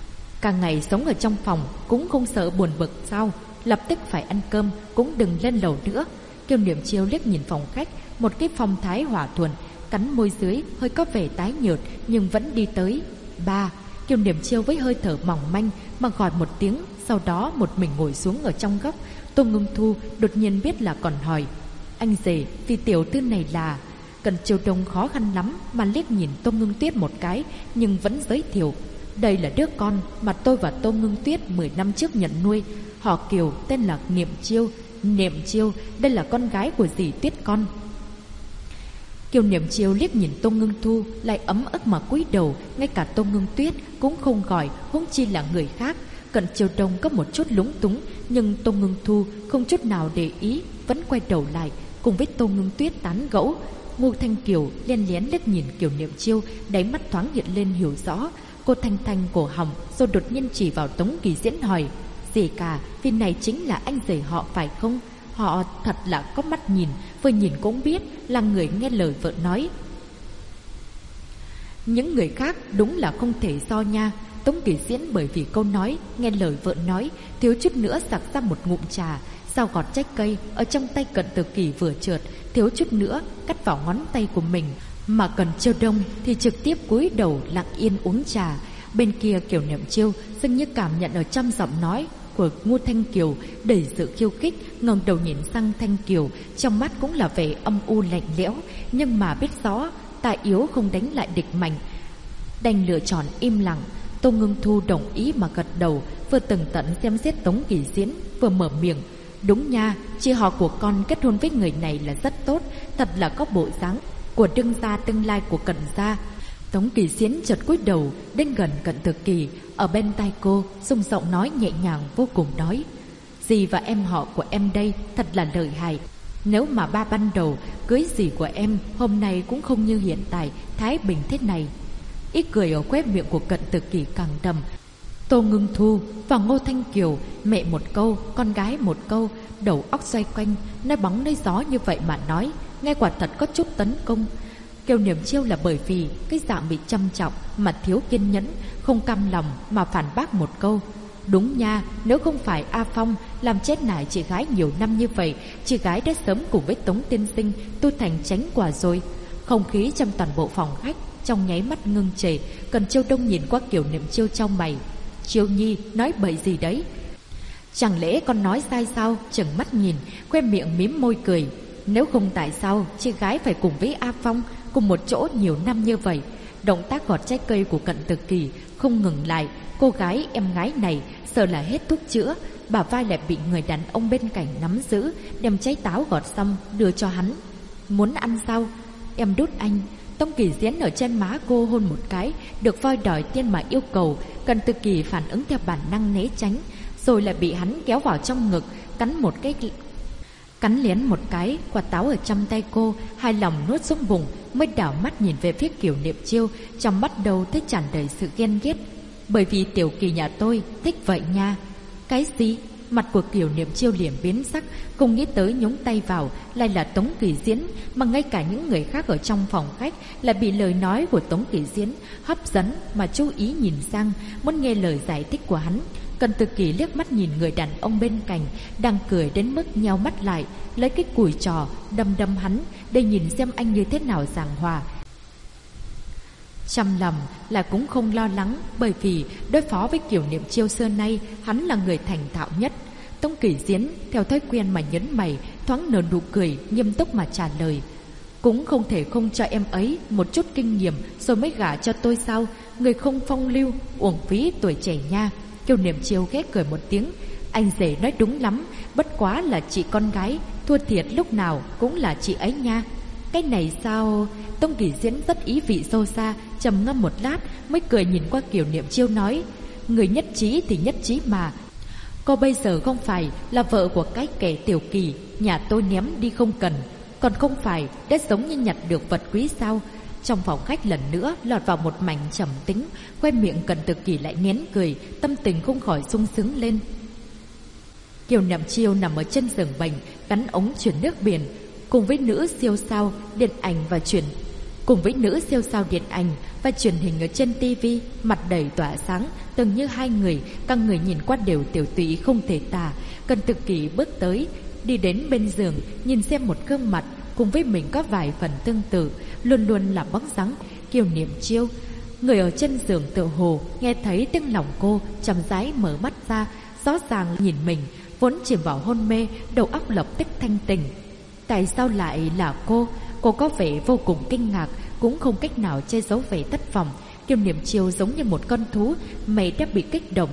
Cả ngày sống ở trong phòng cũng không sợ buồn bực sao? Lập tức phải ăn cơm, cũng đừng lên lầu nữa. Kiều Niệm Chiêu liếc nhìn phòng khách, một cái phong thái hòa thuận, cắn môi dưới hơi có vẻ tái nhợt nhưng vẫn đi tới. Ba! Kiều Niệm Chiêu với hơi thở mỏng manh mà gọi một tiếng, sau đó một mình ngồi xuống ở trong góc. Tô Ngưng Thu đột nhiên biết là còn hỏi: anh rể, vì tiểu thư này là... Cận Chiêu Đông khó khăn lắm mà liếc nhìn Tô Ngưng Tuyết một cái, nhưng vẫn giới thiệu: đây là đứa con mà tôi và Tô Ngưng Tuyết 10 năm trước nhận nuôi, họ Kiều, tên là Niệm Chiêu. Niệm Chiêu, đây là con gái của dì Tuyết con. Kiều Niệm Chiêu liếc nhìn Tô Ngưng Thu lại ấm ức mà cúi đầu, ngay cả Tô Ngưng Tuyết cũng không gọi, huống chi là người khác. Cận Chiêu Đông có một chút lúng túng, nhưng Tô Ngưng Thu không chút nào để ý, vẫn quay đầu lại cùng với Tô Ngưng Tuyết tán gẫu. Ngô Thanh Kiều len lén liếc nhìn Kiều Niệm Chiêu, đáy mắt thoáng hiện lên hiểu rõ. Cô thanh thanh cổ họng, rồi đột nhiên chỉ vào Tống Kỳ Diễn hỏi: dì cả, vì này chính là anh rể họ phải không? Họ thật là có mắt nhìn, vừa nhìn cũng biết là người nghe lời vợ nói. Những người khác đúng là không thể so nha. Tống Kỳ Diễn bởi vì câu nói nghe lời vợ nói, thiếu chút nữa sặc ra một ngụm trà. Dao gọt trái cây ở trong tay Cận Tử Kỳ vừa trượt, thiếu chút nữa cắt vào ngón tay của mình. Mà Cận Chiêu Đông thì trực tiếp cúi đầu lặng yên uống trà. Bên kia Kiều Niệm Chiêu dường như cảm nhận ở trong giọng nói của Ngô Thanh Kiều đầy sự khiêu khích, ngẩng đầu nhìn sang Thanh Kiều, trong mắt cũng là vẻ âm u lạnh lẽo, nhưng mà biết rõ tài yếu không đánh lại địch mạnh, đành lựa chọn im lặng. Tô Ngưng Thu đồng ý mà gật đầu, vừa từng tận xem xét Tống Kỳ Diễn, vừa mở miệng: đúng nha, chị họ của con kết hôn với người này là rất tốt, thật là có bộ dáng của đương gia tương lai của Cận gia. Tống Kỳ Diễn chợt cúi đầu đến gần Cận Tử Kỳ, ở bên tai cô dùng giọng nói nhẹ nhàng vô cùng nói: dì và em họ của em đây thật là lợi hại. Nếu mà ba ban đầu cưới dì của em, hôm nay cũng không như hiện tại thái bình thế này. Ý cười ở khóe miệng của Cận Tử Kỳ càng đậm. Tô Ngưng Thu và Ngô Thanh Kiều, mẹ một câu, con gái một câu, đầu óc xoay quanh, nói bóng nói gió như vậy mà nói, nghe quả thật có chút tấn công. Kiều Niệm Chiêu là bởi vì cái dạng bị châm trọng mà thiếu kiên nhẫn, không cam lòng mà phản bác một câu: đúng nha, nếu không phải A Phong làm chết nải chị gái nhiều năm như vậy, chị gái đã sớm cùng với Tống tiên sinh tu thành chánh quả rồi. Không khí trong toàn bộ phòng khách trong nháy mắt ngưng trệ. Cận Chiêu Đông nhìn qua Kiều Niệm Chiêu trong mày: Chiêu Nhi nói bậy gì đấy? Chẳng lẽ con nói sai sao? Trừng mắt nhìn, khoe miệng mím môi cười. Nếu không tại sao chị gái phải cùng với A Phong cùng một chỗ nhiều năm như vậy? Động tác gọt trái cây của Cận Từ Kỳ không ngừng lại. Cô gái em gái này sợ là hết thuốc chữa, bả vai lại bị người đàn ông bên cạnh nắm giữ, đem trái táo gọt xong đưa cho hắn. Muốn ăn sao? Em đút anh. Tống Kỳ Diễn ở trên má cô hôn một cái, được voi đòi tiên mà yêu cầu. Cận Từ Kỳ phản ứng theo bản năng né tránh, rồi lại bị hắn kéo vào trong ngực, cắn liến một cái. Quả táo ở trong tay cô, hài lòng nuốt xuống bụng, mới đảo mắt nhìn về phía Kiều Niệm Chiêu, trong mắt đầu thấy tràn đầy sự ghen ghét. Bởi vì Tiểu Kỳ nhà tôi thích vậy nha. Cái gì? Mặt của Kiều Niệm Chiêu liền biến sắc, không nghĩ tới nhúng tay vào lại là Tống Kỳ Diễn, mà ngay cả những người khác ở trong phòng khách lại bị lời nói của Tống Kỳ Diễn hấp dẫn mà chú ý nhìn sang, muốn nghe lời giải thích của hắn. Cận Từ Kỳ liếc mắt nhìn người đàn ông bên cạnh đang cười đến mức nheo mắt lại, lấy cái cùi trò đâm hắn để nhìn xem anh như thế nào giảng hòa. Trong lòng là cũng không lo lắng, bởi vì đối phó với Kiều Niệm Chiêu xưa nay hắn là người thành thạo nhất. Tống Kỳ Diễn theo thói quen mà nhấn mày, thoáng nở nụ cười, nghiêm túc mà trả lời. Cũng không thể không cho em ấy một chút kinh nghiệm rồi mới gả cho tôi sao? Người không phong lưu, uổng phí tuổi trẻ nha. Kiều Niệm Chiêu ghét cười một tiếng. Anh rể nói đúng lắm, bất quá là chị con gái, thua thiệt lúc nào cũng là chị ấy nha. Cái này sao? Tống Kỳ Diễn rất ý vị sâu xa, trầm ngâm một lát mới cười nhìn qua Kiều Niệm Chiêu nói. Người nhất trí thì nhất trí mà. Cô bây giờ không phải là vợ của cái kẻ Tiểu Kỳ nhà tôi ném đi không cần, còn không phải đã giống như nhặt được vật quý sao? Trong phòng khách lần nữa lọt vào một mảnh trầm tĩnh, khoe miệng Cận Từ Kỳ lại nén cười, tâm tình không khỏi sung sướng lên. Kiều Niệm Chiêu nằm ở chân giường bệnh, gắn ống truyền nước biển, cùng với nữ siêu sao điện ảnh và truyền hình ở trên tivi, mặt đầy tỏa sáng, từng như hai người, các người nhìn qua đều tiểu tụy không thể tả. Cận Từ Kỳ bước tới, đi đến bên giường, nhìn xem một gương mặt cùng với mình có vài phần tương tự, luôn luôn là bóng dáng Kiều Niệm Chiêu. Người ở chân giường tự hồ nghe thấy tiếng lòng cô, chậm rãi mở mắt ra, rõ ràng nhìn mình, vốn chìm vào hôn mê, đầu óc lập tức thanh tỉnh. Tại sao lại là cô? Cô có vẻ vô cùng kinh ngạc, cũng không cách nào che giấu vẻ thất vọng. Kiều Niệm Chiêu giống như một con thú, mày đã bị kích động.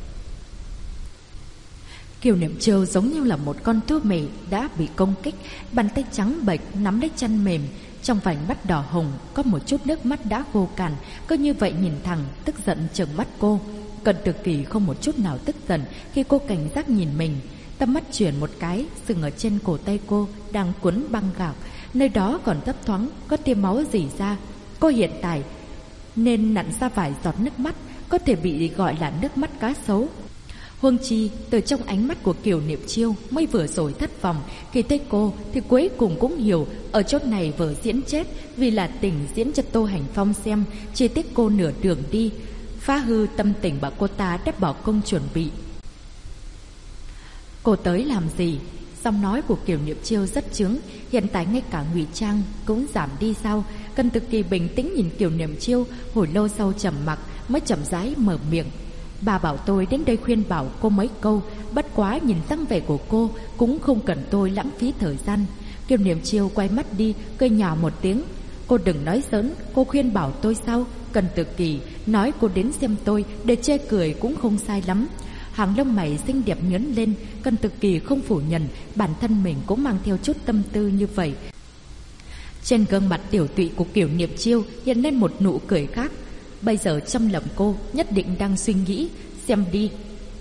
Kiều Niệm Chiêu giống như là một con thú mẹ đã bị công kích, bàn tay trắng bệch nắm lấy chân mềm, trong vành mắt đỏ hồng có một chút nước mắt đã khô cạn, cứ như vậy nhìn thẳng, tức giận trừng mắt cô. Cận Từ Kỳ không một chút nào tức giận khi cô cảnh giác nhìn mình, tầm mắt chuyển một cái dừng ở trên cổ tay cô đang cuốn băng gạc, nơi đó còn thấp thoáng có tia máu rỉ ra. Cô hiện tại nên nặn ra vài giọt nước mắt, có thể bị gọi là nước mắt cá sấu. Huống chi từ trong ánh mắt của Kiều Niệm Chiêu mới vừa rồi thất vọng, khi thấy cô thì cuối cùng cũng hiểu ở chỗ này vở diễn chết, vì là tình diễn cho Tô Hành Phong xem, chỉ tiếc cô nửa đường đi phá hư tâm tình bà cô ta đã bỏ công chuẩn bị. Cô tới làm gì? Giọng nói của Kiều Niệm Chiêu rất chướng, hiện tại ngay cả ngụy trang cũng giảm đi sao? Cận Từ Kỳ bình tĩnh nhìn Kiều Niệm Chiêu, hồi lâu sau trầm mặc mới chậm rãi mở miệng. Bà bảo tôi đến đây khuyên bảo cô mấy câu, bất quá nhìn dáng vẻ của cô cũng không cần tôi lãng phí thời gian. Kiều Niệm Chiêu quay mắt đi, cười nhỏ một tiếng. Cô đừng nói giỡn, cô khuyên bảo tôi sao? Cận Từ Kỳ nói cô đến xem tôi để chê cười cũng không sai lắm. Hàng lông mày xinh đẹp nhướng lên, Cận Từ Kỳ không phủ nhận bản thân mình cũng mang theo chút tâm tư như vậy. Trên gương mặt tiểu tụy của Kiều Niệm Chiêu hiện lên một nụ cười khác. Bây giờ trong lòng cô nhất định đang suy nghĩ, xem đi.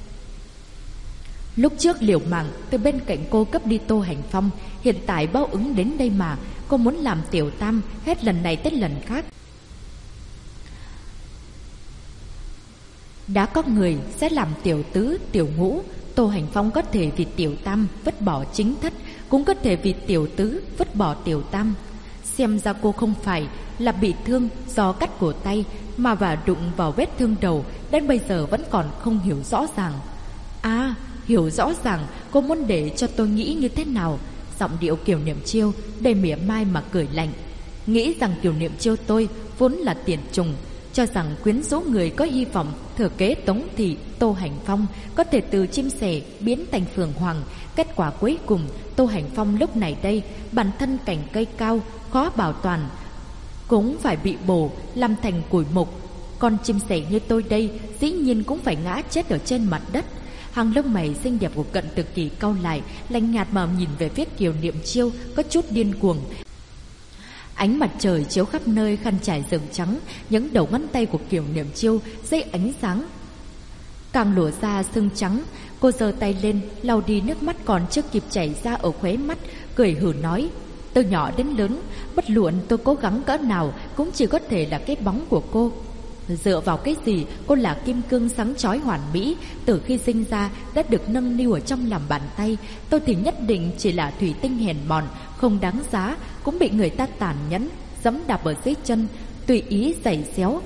Lúc trước liều mạng từ bên cạnh cô cấp đi Tô Hành Phong, hiện tại báo ứng đến đây mà. Cô muốn làm tiểu tam hết lần này tới lần khác. Đã có người sẽ làm tiểu tứ, tiểu ngũ. Tô Hành Phong có thể vì tiểu tam vứt bỏ chính thất, cũng có thể vì tiểu tứ vứt bỏ tiểu tam. Xem ra cô không phải là bị thương do cắt cổ tay, mà và đụng vào vết thương đầu, đến bây giờ vẫn còn không hiểu rõ ràng. À, hiểu rõ ràng, cô muốn để cho tôi nghĩ như thế nào? Giọng điệu Kiều Niệm Chiêu đầy mỉa mai mà cười lạnh. Nghĩ rằng Kiều Niệm Chiêu tôi vốn là tiền trùng, cho rằng quyến rũ người có hy vọng thừa kế Tống thị Tô Hành Phong có thể từ chim sẻ biến thành phượng hoàng. Kết quả cuối cùng Tô Hành Phong lúc này đây bản thân cành cây cao khó bảo toàn, cũng phải bị bổ làm thành củi mục. Con chim sẻ như tôi đây dĩ nhiên cũng phải ngã chết ở trên mặt đất. Hàng lông mày xinh đẹp của Cận Tử Kỳ cau lại, lạnh nhạt mà nhìn về phía Kiều Niệm Chiêu có chút điên cuồng. Ánh mặt trời chiếu khắp nơi khăn trải rừng trắng, những đầu ngón tay của Kiều Niệm Chiêu dây ánh sáng càng lộ ra sưng trắng. Cô giơ tay lên lau đi nước mắt còn chưa kịp chảy ra ở khóe mắt, cười hử nói: từ nhỏ đến lớn, bất luận tôi cố gắng cỡ nào cũng chỉ có thể là cái bóng của cô. Dựa vào cái gì cô là kim cương sáng chói hoàn mỹ, từ khi sinh ra đã được nâng niu ở trong lòng bàn tay. Tôi thì nhất định chỉ là thủy tinh hèn mọn, không đáng giá, cũng bị người ta tàn nhẫn giẫm đạp ở dưới chân, tùy ý giày xéo.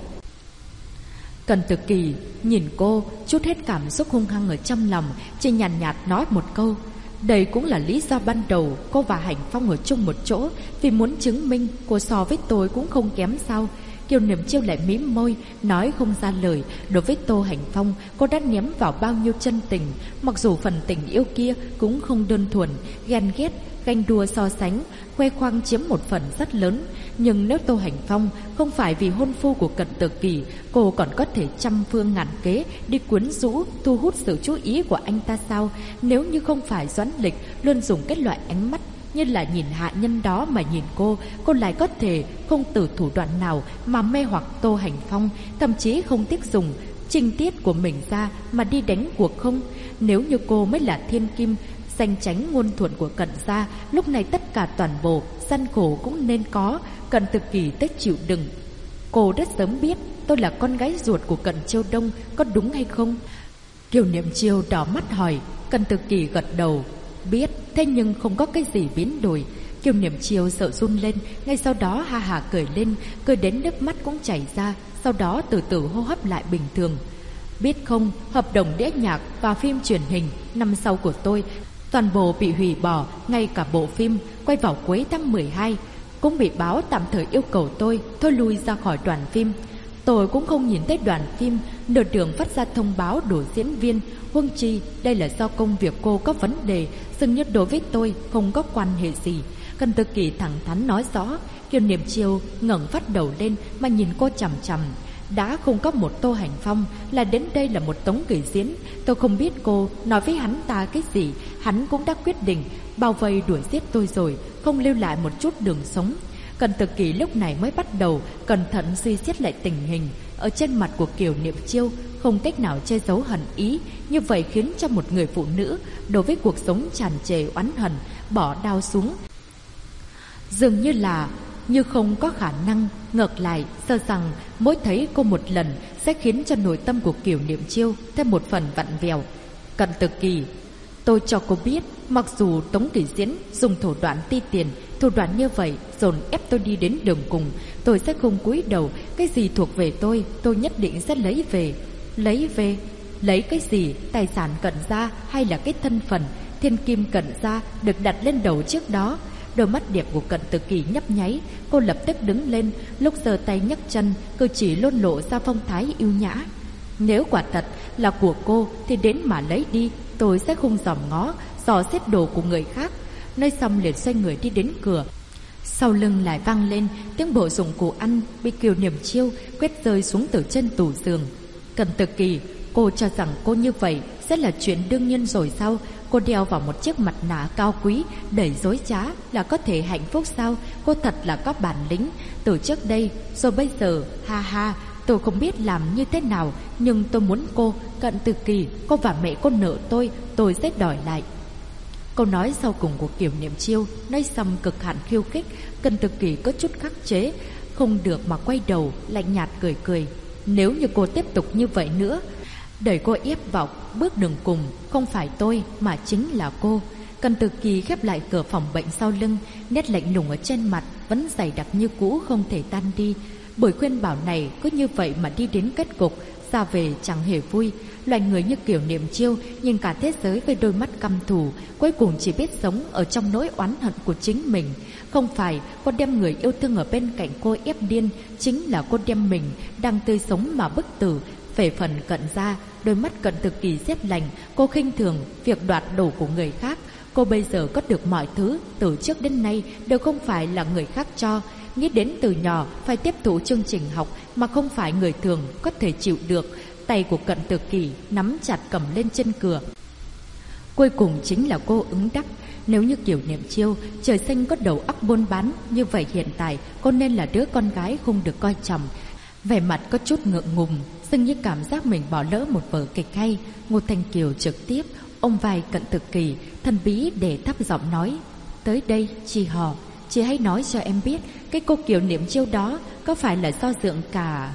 Cận Tử Kỳ nhìn cô, chút hết cảm xúc hung hăng ở trong lòng, chỉ nhàn nhạt nói một câu: đây cũng là lý do ban đầu cô và Hành Phong ở chung một chỗ, vì muốn chứng minh cô so với tôi cũng không kém sao. Kiều Niệm Chiêu lại mím môi, nói không ra lời. Đối với Tô Hành Phong, cô đã ném vào bao nhiêu chân tình, mặc dù phần tình yêu kia cũng không đơn thuần, ghen ghét, ganh đua so sánh, khoe khoang chiếm một phần rất lớn. Nhưng nếu Tô Hành Phong không phải vì hôn phu của Cận Tử Kỳ, cô còn có thể trăm phương ngàn kế đi quyến rũ, thu hút sự chú ý của anh ta sao? Nếu như không phải Doãn Lịch luôn dùng cái loại ánh mắt như là nhìn hạ nhân đó mà nhìn cô lại có thể không từ thủ đoạn nào mà mê hoặc Tô Hành Phong, thậm chí không tiếc dùng trinh tiết của mình ra mà đi đánh cuộc không? Nếu như cô mới là thiên kim danh chánh ngôn thuận của Cận gia, lúc này tất cả toàn bộ gian khổ cũng nên có. Cận Tử Kỳ tới chịu đựng. Cô rất sớm biết tôi là con gái ruột của Cận Chiêu Đông, có đúng hay không? Kiều Niệm Chiêu đỏ mắt hỏi. Cận Tử Kỳ gật đầu. Biết, thế nhưng không có cái gì biến đổi. Kiều Niệm Chiêu sợ run lên, ngay sau đó ha hả cười lên, cười đến nước mắt cũng chảy ra, sau đó từ từ hô hấp lại bình thường. Biết không, hợp đồng đĩa nhạc và phim truyền hình năm sau của tôi toàn bộ bị hủy bỏ, ngay cả bộ phim quay vào cuối tháng 12 cũng bị báo tạm thời yêu cầu tôi thôi lui ra khỏi đoàn phim. Tôi cũng không nhìn thấy đoàn phim, nửa đường phát ra thông báo đổi diễn viên. Huống chi đây là do công việc cô có vấn đề, dường như đối với tôi không có quan hệ gì. Cận Tử Kỳ thẳng thắn nói rõ. Kiều Niệm Chiêu ngẩng phát đầu lên mà nhìn cô chằm chằm. Đã không có một Tô Hành Phong, là đến đây là một Tống Kỳ Diễn. Tôi không biết cô nói với hắn ta cái gì, hắn cũng đã quyết định bao vây đuổi giết tôi rồi, không lưu lại một chút đường sống. Cận Tử Kỳ lúc này mới bắt đầu cẩn thận suy xét lại tình hình. Ở trên mặt của Kiều Niệm Chiêu không cách nào che giấu hận ý, như vậy khiến cho một người phụ nữ đối với cuộc sống tràn trề oán hận, bỏ đao xuống dường như là như không có khả năng. Ngược lại, sợ rằng mỗi thấy cô một lần sẽ khiến cho nội tâm của Kiều Niệm Chiêu thêm một phần vặn vẹo. Cận Tử Kỳ, tôi cho cô biết, mặc dù Tống Kỳ Diễn dùng thủ đoạn ti tiền, thủ đoạn như vậy dồn ép tôi đi đến đường cùng, tôi sẽ không cúi đầu. Cái gì thuộc về tôi nhất định sẽ lấy về. Lấy về? Lấy cái gì? Tài sản Cận gia hay là cái thân phận thiên kim Cận gia được đặt lên đầu trước đó? Đôi mắt đẹp của Cận Tử Kỳ nhấp nháy, cô lập tức đứng lên, lúc giơ tay nhấc chân, cử chỉ luôn lộ ra phong thái yêu nhã. Nếu quả thật là của cô thì đến mà lấy đi, tôi sẽ không dòm ngó, dò xét đồ của người khác. Nói xong liền xoay người đi đến cửa. Sau lưng lại vang lên tiếng bộ dụng cụ ăn bị Kiều Niệm Chiêu quét rơi xuống từ trên tủ giường. Cận Tử Kỳ, cô cho rằng cô như vậy sẽ là chuyện đương nhiên rồi sao? Cô đeo vào một chiếc mặt nạ cao quý đầy dối trá là có thể hạnh phúc sao? Cô thật là có bản lĩnh. Từ trước đây rồi bây giờ, ha ha, tôi không biết làm như thế nào, nhưng tôi muốn cô. Cận Tử Kỳ, cô và mẹ cô nợ tôi sẽ đòi lại. Câu nói sau cùng của Kiều Niệm Chiêu nói xong cực hạn khiêu khích. Cận Tử Kỳ có chút khắc chế không được mà quay đầu lạnh nhạt cười cười. Nếu như cô tiếp tục như vậy nữa, đẩy cô ép vào bước đường cùng, không phải tôi mà chính là cô. Cận Tử Kỳ khép lại cửa phòng bệnh sau lưng, nét lạnh lùng ở trên mặt vẫn dày đặc như cũ không thể tan đi. Buổi khuyên bảo này cứ như vậy mà đi đến kết cục, ra về chẳng hề vui. Loài người như Kiều Niệm Chiêu nhìn cả thế giới với đôi mắt căm thù, cuối cùng chỉ biết sống ở trong nỗi oán hận của chính mình. Không phải cô đem người yêu thương ở bên cạnh cô ép điên, chính là cô đem mình đang tươi sống mà bức tử. Về phần Cận gia, đôi mắt Cận Tử Kỳ rét lạnh. Cô khinh thường việc đoạt đồ của người khác. Cô bây giờ có được mọi thứ từ trước đến nay đều không phải là người khác cho. Nghĩ đến từ nhỏ phải tiếp thụ chương trình học mà không phải người thường có thể chịu được. Tay của Cận Tử Kỳ nắm chặt cầm lên chân cửa. Cuối cùng chính là cô ứng đắc. Nếu như Kiều Niệm Chiêu trời xanh có đầu óc buôn bán, như vậy hiện tại cô nên là đứa con gái không được coi trọng. Vẻ mặt có chút ngượng ngùng, dường như cảm giác mình bỏ lỡ một vở kịch hay. Ngô Thanh Kiều trực tiếp ôm vai Cận Tử Kỳ, thần bí để thấp giọng nói: tới đây chị Hò, chị hãy nói cho em biết, cái cô Kiều Niệm Chiêu đó có phải là do Dượng Cả?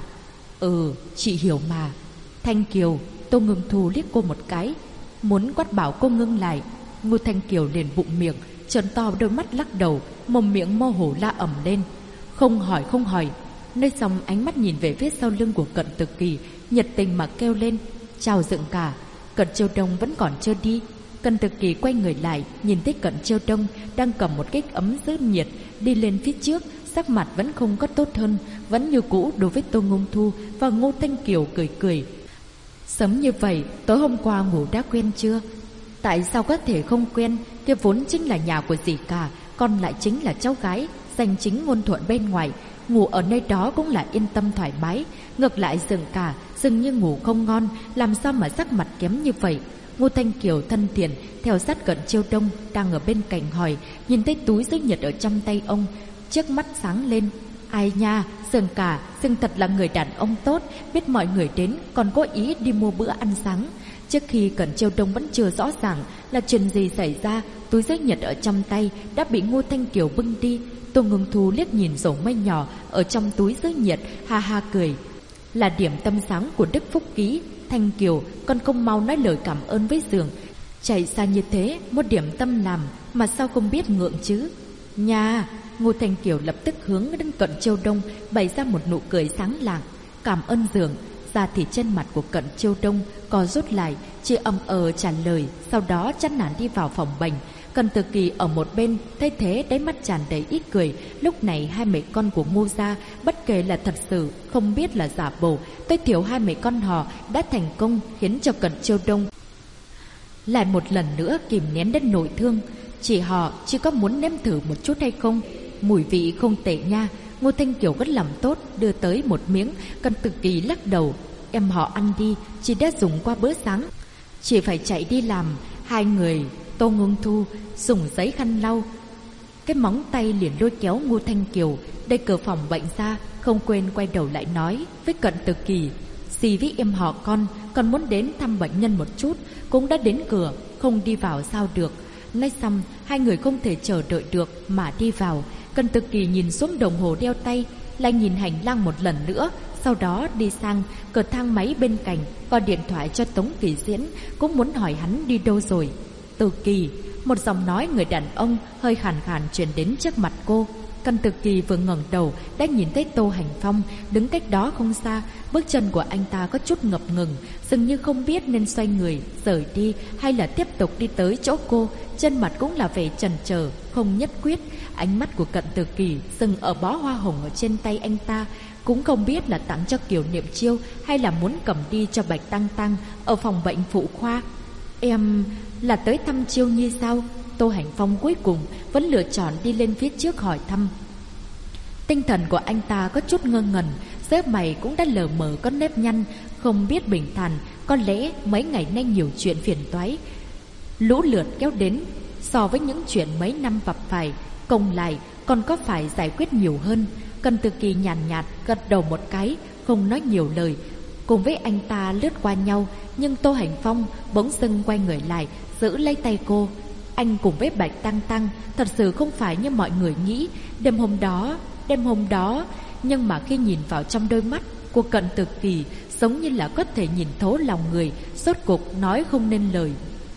Chị hiểu mà. Thanh Kiều. Tô Ngưng Thu liếc cô một cái, muốn quát bảo cô ngưng lại. Ngô Thanh Kiều liền bụng miệng, trợn to đôi mắt lắc đầu, mồm miệng mơ hồ la ầm lên: không hỏi, không hỏi. Nói xong ánh mắt nhìn về phía sau lưng của Cận Tử Kỳ, nhiệt tình mà kêu lên: chào Dượng Cả. Cận Chiêu Đông vẫn còn chưa đi. Cận Tử Kỳ quay người lại, nhìn thấy Cận Chiêu Đông đang cầm một cái ấm giữ nhiệt đi lên phía trước, sắc mặt vẫn không có tốt hơn, vẫn như cũ đối với Tô Ngưng Thu và Ngô Thanh Kiều cười cười. Sớm như vậy, tối hôm qua ngủ đã quen chưa? Tại sao có thể không quen? Kia vốn chính là nhà của dì cả, con lại chính là cháu gái, danh chính ngôn thuận bên ngoài, ngủ ở nơi đó cũng là yên tâm thoải mái. Ngược lại Dượng Cả dường như ngủ không ngon, làm sao mà sắc mặt kém như vậy? Ngô Thanh Kiều thân thiện theo sát Cận Chiêu Đông đang ở bên cạnh hỏi, nhìn thấy túi giữ nhiệt ở trong tay ông, trước mắt sáng lên: ai nha, Dượng Cả, Dượng thật là người đàn ông tốt, biết mọi người đến còn có ý đi mua bữa ăn sáng. Trước khi Cận Chiêu Đông vẫn chưa rõ ràng là chuyện gì xảy ra, túi giữ nhiệt ở trong tay đã bị Ngô Thanh Kiều bưng đi. Tô Ngưng Thu liếc nhìn dầu mây nhỏ ở trong túi giữ nhiệt, ha ha cười: là điểm tâm sáng của Đức Phúc Ký. Thanh Kiều, con không mau nói lời cảm ơn với Dượng, chạy xa như thế một điểm tâm làm mà sao không biết ngượng chứ? Nha. Ngô Thanh Kiều lập tức hướng đến Cận Chiêu Đông bày ra một nụ cười sáng lạng: cảm ơn Dượng. Da thì trên mặt của Cận Chiêu Đông co rút lại, chỉ trả lời, sau đó chán nản đi vào phòng bệnh. Cận Tử Kỳ ở một bên thấy thế, đáy mắt tràn đầy ít cười. Lúc này hai mẹ con của Ngô gia, bất kể là thật sự không biết là giả bộ, tối thiểu hai mẹ con họ đã thành công khiến cho Cận Chiêu Đông lại một lần nữa kìm nén đến nỗi thương. Chị họ chỉ có muốn nếm thử một chút hay không? Mùi vị không tệ nha. Ngô Thanh Kiều rất làm tốt, đưa tới một miếng. Cận Tử Kỳ lắc đầu: em họ ăn đi, chị đã dùng qua bữa sáng, chị phải chạy đi làm. Hai người Tô Ngưng Thu dùng giấy khăn lau cái móng tay, liền lôi kéo Ngô Thanh Kiều đẩy cửa phòng bệnh ra, không quên quay đầu lại nói với Cận Tử Kỳ: dì với em họ con còn muốn đến thăm bệnh nhân một chút, cũng đã đến cửa, không đi vào sao được. Nói xong hai người không thể chờ đợi được mà đi vào. Cận Tử Kỳ nhìn xuống đồng hồ đeo tay, lại nhìn hành lang một lần nữa, sau đó đi sang cửa thang máy bên cạnh, gọi điện thoại cho Tống Kỳ Diễn, cũng muốn hỏi hắn đi đâu rồi. Tử Kỳ. Một giọng nói người đàn ông hơi khàn khàn truyền đến trước mặt cô. Cận Tử Kỳ vừa ngẩng đầu đã nhìn thấy Tô Hành Phong đứng cách đó không xa. Bước chân của anh ta có chút ngập ngừng, dường như không biết nên xoay người rời đi hay là tiếp tục đi tới chỗ cô. Chân mặt cũng là vẻ chần chờ, không nhất quyết. Ánh mắt của Cận Tử Kỳ dừng ở bó hoa hồng ở trên tay anh ta, cũng không biết là tặng cho Kiều Niệm Chiêu hay là muốn cầm đi cho Bạch Tăng Tăng ở phòng bệnh phụ khoa. Em là tới thăm Chiêu Nhi sao? Tô Hành Phong cuối cùng vẫn lựa chọn đi lên phía trước hỏi thăm. Tinh thần của anh ta có chút ngơ ngẩn, giữa mày cũng đã lờ mờ có nếp nhăn, không biết bình thản. Có lẽ mấy ngày nay nhiều chuyện phiền toái lũ lượt kéo đến, so với những chuyện mấy năm vấp phải, cộng lại còn có phải giải quyết nhiều hơn. Cận Tử Kỳ nhàn nhạt gật đầu một cái, không nói nhiều lời, cùng với anh ta lướt qua nhau. Nhưng Tô Hành Phong bỗng dưng quay người lại, giữ lấy tay cô. Anh cùng với Bạch Tăng Tăng thật sự không phải như mọi người nghĩ. Đêm hôm đó, nhưng mà khi nhìn vào trong đôi mắt của Cận Tử Kỳ, giống như là có thể nhìn thấu lòng người, rốt cuộc nói không nên lời.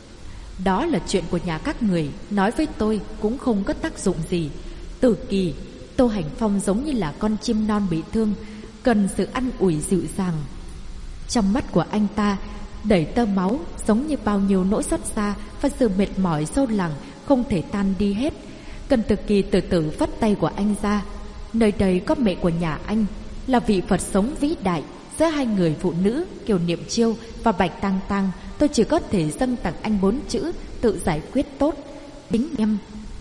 Đó là chuyện của nhà các người, nói với tôi cũng không có tác dụng gì. Tử Kỳ. Tô Hành Phong giống như là con chim non bị thương, cần sự ăn ủi dịu dàng. Trong mắt của anh ta đầy tơ máu, giống như bao nhiêu nỗi xót xa và sự mệt mỏi sâu lắng không thể tan đi hết. Cần Từ Kỳ từ từ phất tay của anh ra. Nơi đây có mẹ của nhà anh, là vị Phật sống vĩ đại. Giữa hai người phụ nữ Kiều Niệm Chiêu và Bạch Tang Tang, tôi chỉ có thể dâng tặng anh 4 chữ: tự giải quyết tốt. Tính em.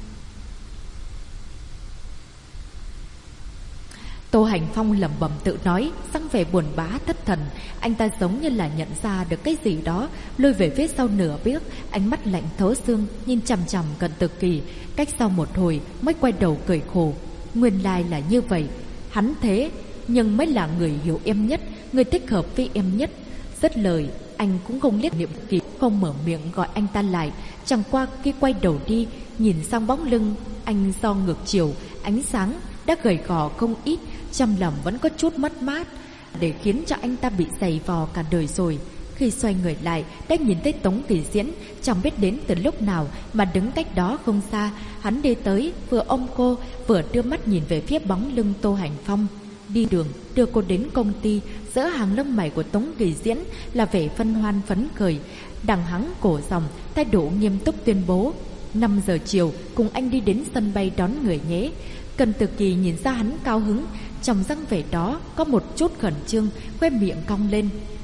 Tô Hành Phong lẩm bẩm tự nói, dáng vẻ buồn bã thất thần. Anh ta giống như là nhận ra được cái gì đó, lùi về phía sau nửa bước, ánh mắt lạnh thấu xương nhìn chằm chằm Cận Từ Kỳ. Cách sau một hồi mới quay đầu cười khổ. Nguyên lai là như vậy. Hắn thế nhưng mới là người hiểu em nhất, người thích hợp với em nhất. Dứt lời, anh cũng không liếc Niệm Kỳ, không mở miệng gọi anh ta lại. Chẳng qua khi quay đầu đi, nhìn sang bóng lưng anh do ngược chiều, ánh sáng đã gầy gò không ít, trong lòng vẫn có chút mất mát, để khiến cho anh ta bị giày vò cả đời rồi. Khi xoay người lại, đã nhìn thấy Tống Kỳ Diễn, chẳng biết đến từ lúc nào mà đứng cách đó không xa. Hắn đi tới, vừa ôm cô, vừa đưa mắt nhìn về phía bóng lưng Tô Hành Phong. Đi đường, đưa cô đến công ty, giữa hàng lông mày của Tống Kỳ Diễn là vẻ phân hoan phấn khởi. Đằng hắn cổ dòng, thái độ nghiêm túc tuyên bố: 5 giờ chiều cùng anh đi đến sân bay đón người nhé. Cần Từ Kỳ nhìn ra hắn cao hứng, trong dáng vẻ đó có một chút khẩn trương, khóe miệng cong lên.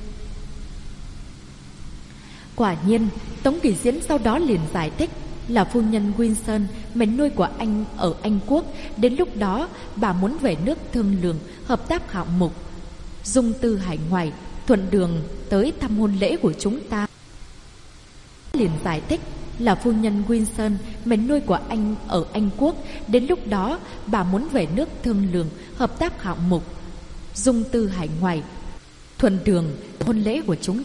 Quả nhiên, Tống Kỳ Diễn sau đó liền giải thích: là phu nhân Wilson, mẹ nuôi của anh ở Anh Quốc. Đến lúc đó, bà muốn về nước thương lượng hợp tác hạng mục dung tư hải ngoại, thuận đường tới thăm hôn lễ của chúng ta. Liền giải thích: là phu nhân Wilson, mẹ nuôi của anh ở Anh Quốc. Đến lúc đó, bà muốn về nước thương lượng hợp tác hạng mục dung tư hải ngoại, thuận đường hôn lễ của chúng.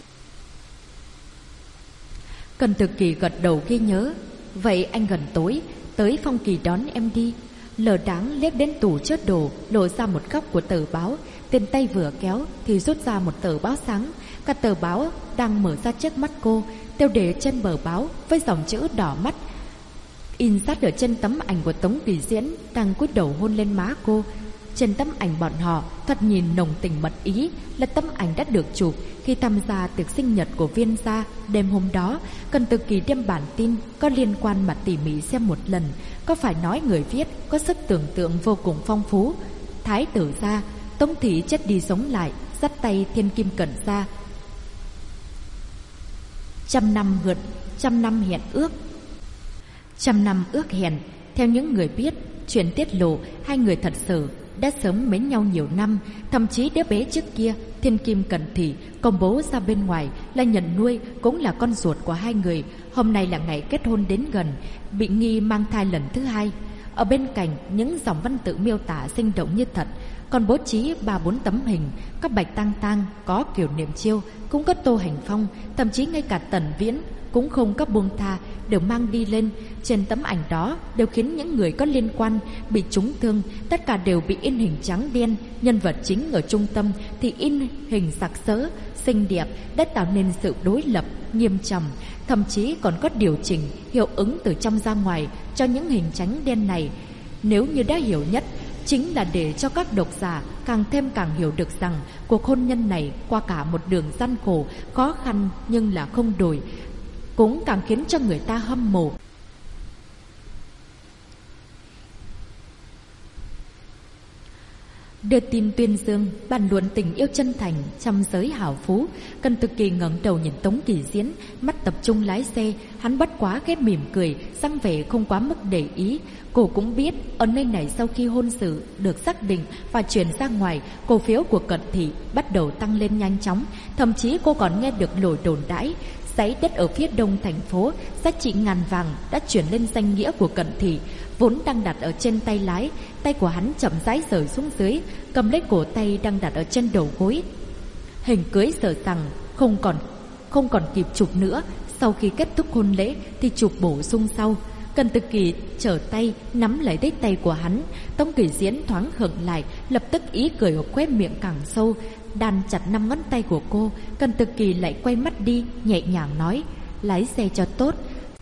Cần Từ Kỳ gật đầu ghi nhớ. Vậy anh gần tối tới Phong Kỳ đón em đi. Lờ đáng liếc đến tủ chứa đồ, lộ ra một góc của tờ báo. Tiền tay vừa kéo thì rút ra một tờ báo sáng. Cả tờ báo đang mở ra trước mắt cô. Tiêu đề trên bờ báo với dòng chữ đỏ mắt in sát ở trên tấm ảnh của Tống Kỳ Diễn đang cúi đầu hôn lên má cô. Trên tấm ảnh bọn họ thật nhìn nồng tình mật ý, là tấm ảnh đã được chụp khi tham gia tiệc sinh nhật của Viên gia đêm hôm đó. Cần Từ Kỳ đem bản tin có liên quan mà tỉ mỉ xem một lần. Có phải nói người viết có sức tưởng tượng vô cùng phong phú. Thái tử gia, Tống thị chết đi sống lại, dắt tay Thiên Kim Cẩn ra. 100 năm hẹn ước. 100 năm ước hẹn. Theo những người biết, chuyện tiết lộ hai người thật sự đã sớm mến nhau nhiều năm. Thậm chí đứa bé trước kia Thiên Kim Cẩn Thị công bố ra bên ngoài là nhận nuôi, cũng là con ruột của hai người. Hôm nay là ngày kết hôn đến gần, bị nghi mang thai lần thứ 2. Ở bên cạnh những dòng văn tự miêu tả sinh động như thật, còn bố trí 3-4 tấm hình. Có Bạch Tang Tang, có Kiều Niệm Chiêu, cũng có Tô Hành Phong, thậm chí ngay cả Tần Viễn cũng không có buông tha, đều mang đi lên. Trên tấm ảnh đó đều khiến những người có liên quan bị trúng thương, tất cả đều bị in hình trắng đen. Nhân vật chính ở trung tâm thì in hình sặc sỡ, xinh đẹp, đã tạo nên sự đối lập nghiêm trọng. Thậm chí còn có điều chỉnh hiệu ứng từ trong ra ngoài cho những hình trắng đen này. Nếu như đã hiểu nhất, chính là để cho các độc giả càng hiểu được rằng cuộc hôn nhân này qua cả một đường gian khổ, khó khăn nhưng là không đổi, cũng càng khiến cho người ta hâm mộ. Đưa tin tuyên dương, bàn luận tình yêu chân thành trong giới hảo phú. Cần Từ Kỳ ngẩng đầu nhìn Tống Kỳ Diễn, mắt tập trung lái xe. Hắn bất quá ghét mỉm cười, dáng vẻ không quá mức để ý. Cô cũng biết ở nơi này sau khi hôn sự được xác định và chuyển ra ngoài, cổ phiếu của Cận Thị bắt đầu tăng lên nhanh chóng. Thậm chí cô còn nghe được lời đồn đãi dãy đất ở phía đông thành phố giá trị ngàn vàng đã chuyển lên danh nghĩa của Cận Thị, vốn đang đặt ở trên tay lái. Tay của hắn chậm rãi rời xuống dưới, cầm lấy cổ tay đang đặt ở trên đầu gối. Hình cưới sợ rằng không còn kịp chụp nữa. Sau khi kết thúc hôn lễ thì chụp bổ sung sau. Cần Từ Kỳ trở tay nắm lấy đích tay của hắn. Tống Kỳ Diễn thoáng khựng lại, lập tức ý cười ở khóe miệng càng sâu, đan chặt 5 ngón tay của cô. Cần Từ Kỳ lại quay mắt đi, nhẹ nhàng nói: lái xe cho tốt.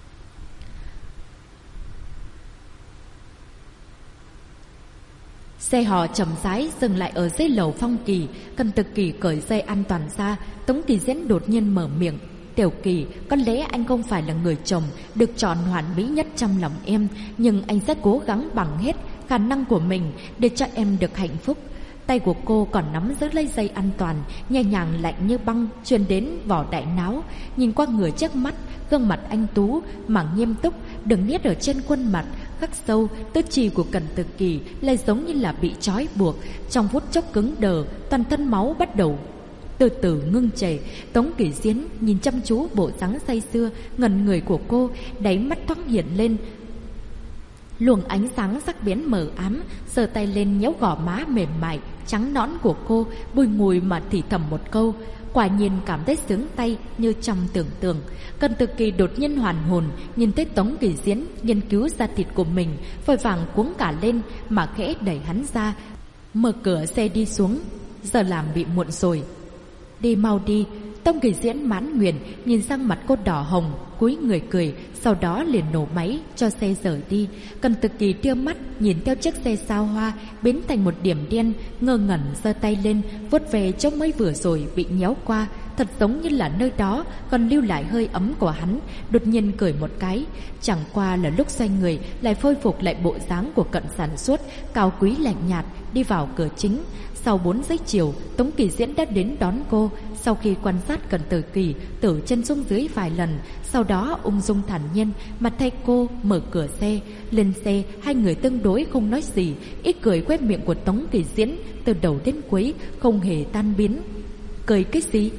Xe họ chậm rãi dừng lại ở dưới lầu Phong Kỳ. Cần Từ Kỳ cởi dây an toàn ra. Tống Kỳ Diễn đột nhiên mở miệng: Tiểu Kỳ, có lẽ anh không phải là người chồng được chọn hoàn mỹ nhất trong lòng em, nhưng anh sẽ cố gắng bằng hết khả năng của mình để cho em được hạnh phúc. Tay của cô còn nắm giữ lấy dây an toàn, nhẹ nhàng lạnh như băng truyền đến vỏ đại não. Nhìn qua người trước mắt, gương mặt anh tú mà nghiêm túc, đường nét ở trên khuôn mặt khắc sâu, tư trì của Cẩn Từ Kỳ lại giống như là bị trói buộc. Trong phút chốc cứng đờ, toàn thân máu bắt đầu từ từ ngưng chảy. Tống Kỳ Diễn nhìn chăm chú bộ dáng say sưa ngẩn người của cô, đáy mắt thoáng hiện lên luồng ánh sáng sắc bén mờ ám, giơ tay lên nhéo gò má mềm mại trắng nõn của cô, bùi ngùi mà thì thầm một câu. Quả nhiên cảm thấy sướng tay như trong tưởng tượng. Cẩn Từ Kỳ đột nhiên hoàn hồn, nhìn thấy Tống Kỳ Diễn nghiên cứu da thịt của mình, vội vàng cuống cả lên mà khẽ đẩy hắn ra, mở cửa xe đi xuống. Giờ làm bị muộn rồi, đi mau đi. Tống Kỳ Diễn mãn nguyện nhìn sang mặt cô đỏ hồng, cúi người cười, sau đó liền nổ máy cho xe rời đi. Cẩn Từ Kỳ đưa mắt nhìn theo chiếc xe sao hoa biến thành một điểm đen, ngơ ngẩn giơ tay lên vuốt về chỗ mới vừa rồi bị nhéo qua, thật giống như là nơi đó còn lưu lại hơi ấm của hắn. Đột nhiên cười một cái, chẳng qua là lúc xoay người lại khôi phục lại bộ dáng của Cận sản xuất, cao quý lạnh nhạt đi vào cửa chính. Sau 4 giây chiều, Tống Kỳ Diễn đã đến đón cô. Sau khi quan sát Cẩn Từ Kỳ từ chân xuống dưới vài lần, sau đó ung dung thản nhiên mà thay cô mở cửa xe. Lên xe, hai người tương đối không nói gì, ít cười khóe miệng của Tống Kỳ Diễn từ đầu đến cuối không hề tan biến. Cười cái gì?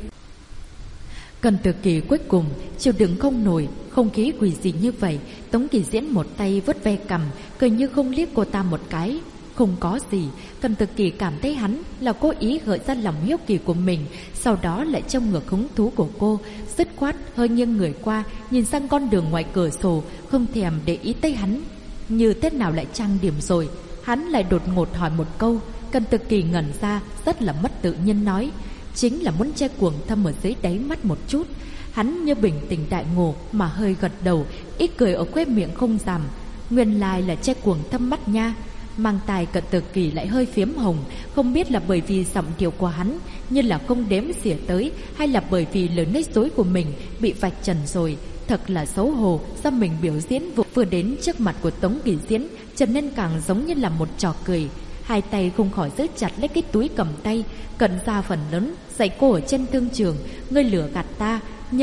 Cẩn Từ Kỳ cuối cùng chịu đựng không nổi không khí quỷ dị như vậy. Tống Kỳ Diễn một tay vuốt ve cằm, cười như không liếc cô ta một cái. Không có gì. Cẩn Từ Kỳ cảm thấy hắn là cố ý gợi ra lòng hiếu kỳ của mình, sau đó lại trong ngược hứng thú của cô, dứt khoát hơi nghiêng người qua, nhìn sang con đường ngoài cửa sổ, không thèm để ý tới hắn. Như thế nào lại trang điểm rồi? Hắn lại đột ngột hỏi một câu. Cẩn Từ Kỳ ngẩn ra, rất là mất tự nhiên nói, chính là muốn che cuồng thâm ở dưới đáy mắt một chút. Hắn như bình tĩnh đại ngộ mà hơi gật đầu, ít cười ở khóe miệng không giảm. Nguyên lai là che cuồng thâm mắt nha. Mang tài Cận Từ Kỳ lại hơi phiếm hồng, không biết là bởi vì giọng điệu của hắn như là không đếm xỉa tới, hay là bởi vì lời nói dối của mình bị vạch trần rồi. Thật là xấu hổ, do mình biểu diễn vừa đến trước mặt của Tống Kỳ Diễn, cho nên càng giống như là một trò cười. Hai tay không khỏi giữ chặt lấy cái túi cầm tay. Cận ra phần lớn dạy cô ở trên thương trường, ngươi lừa gạt ta,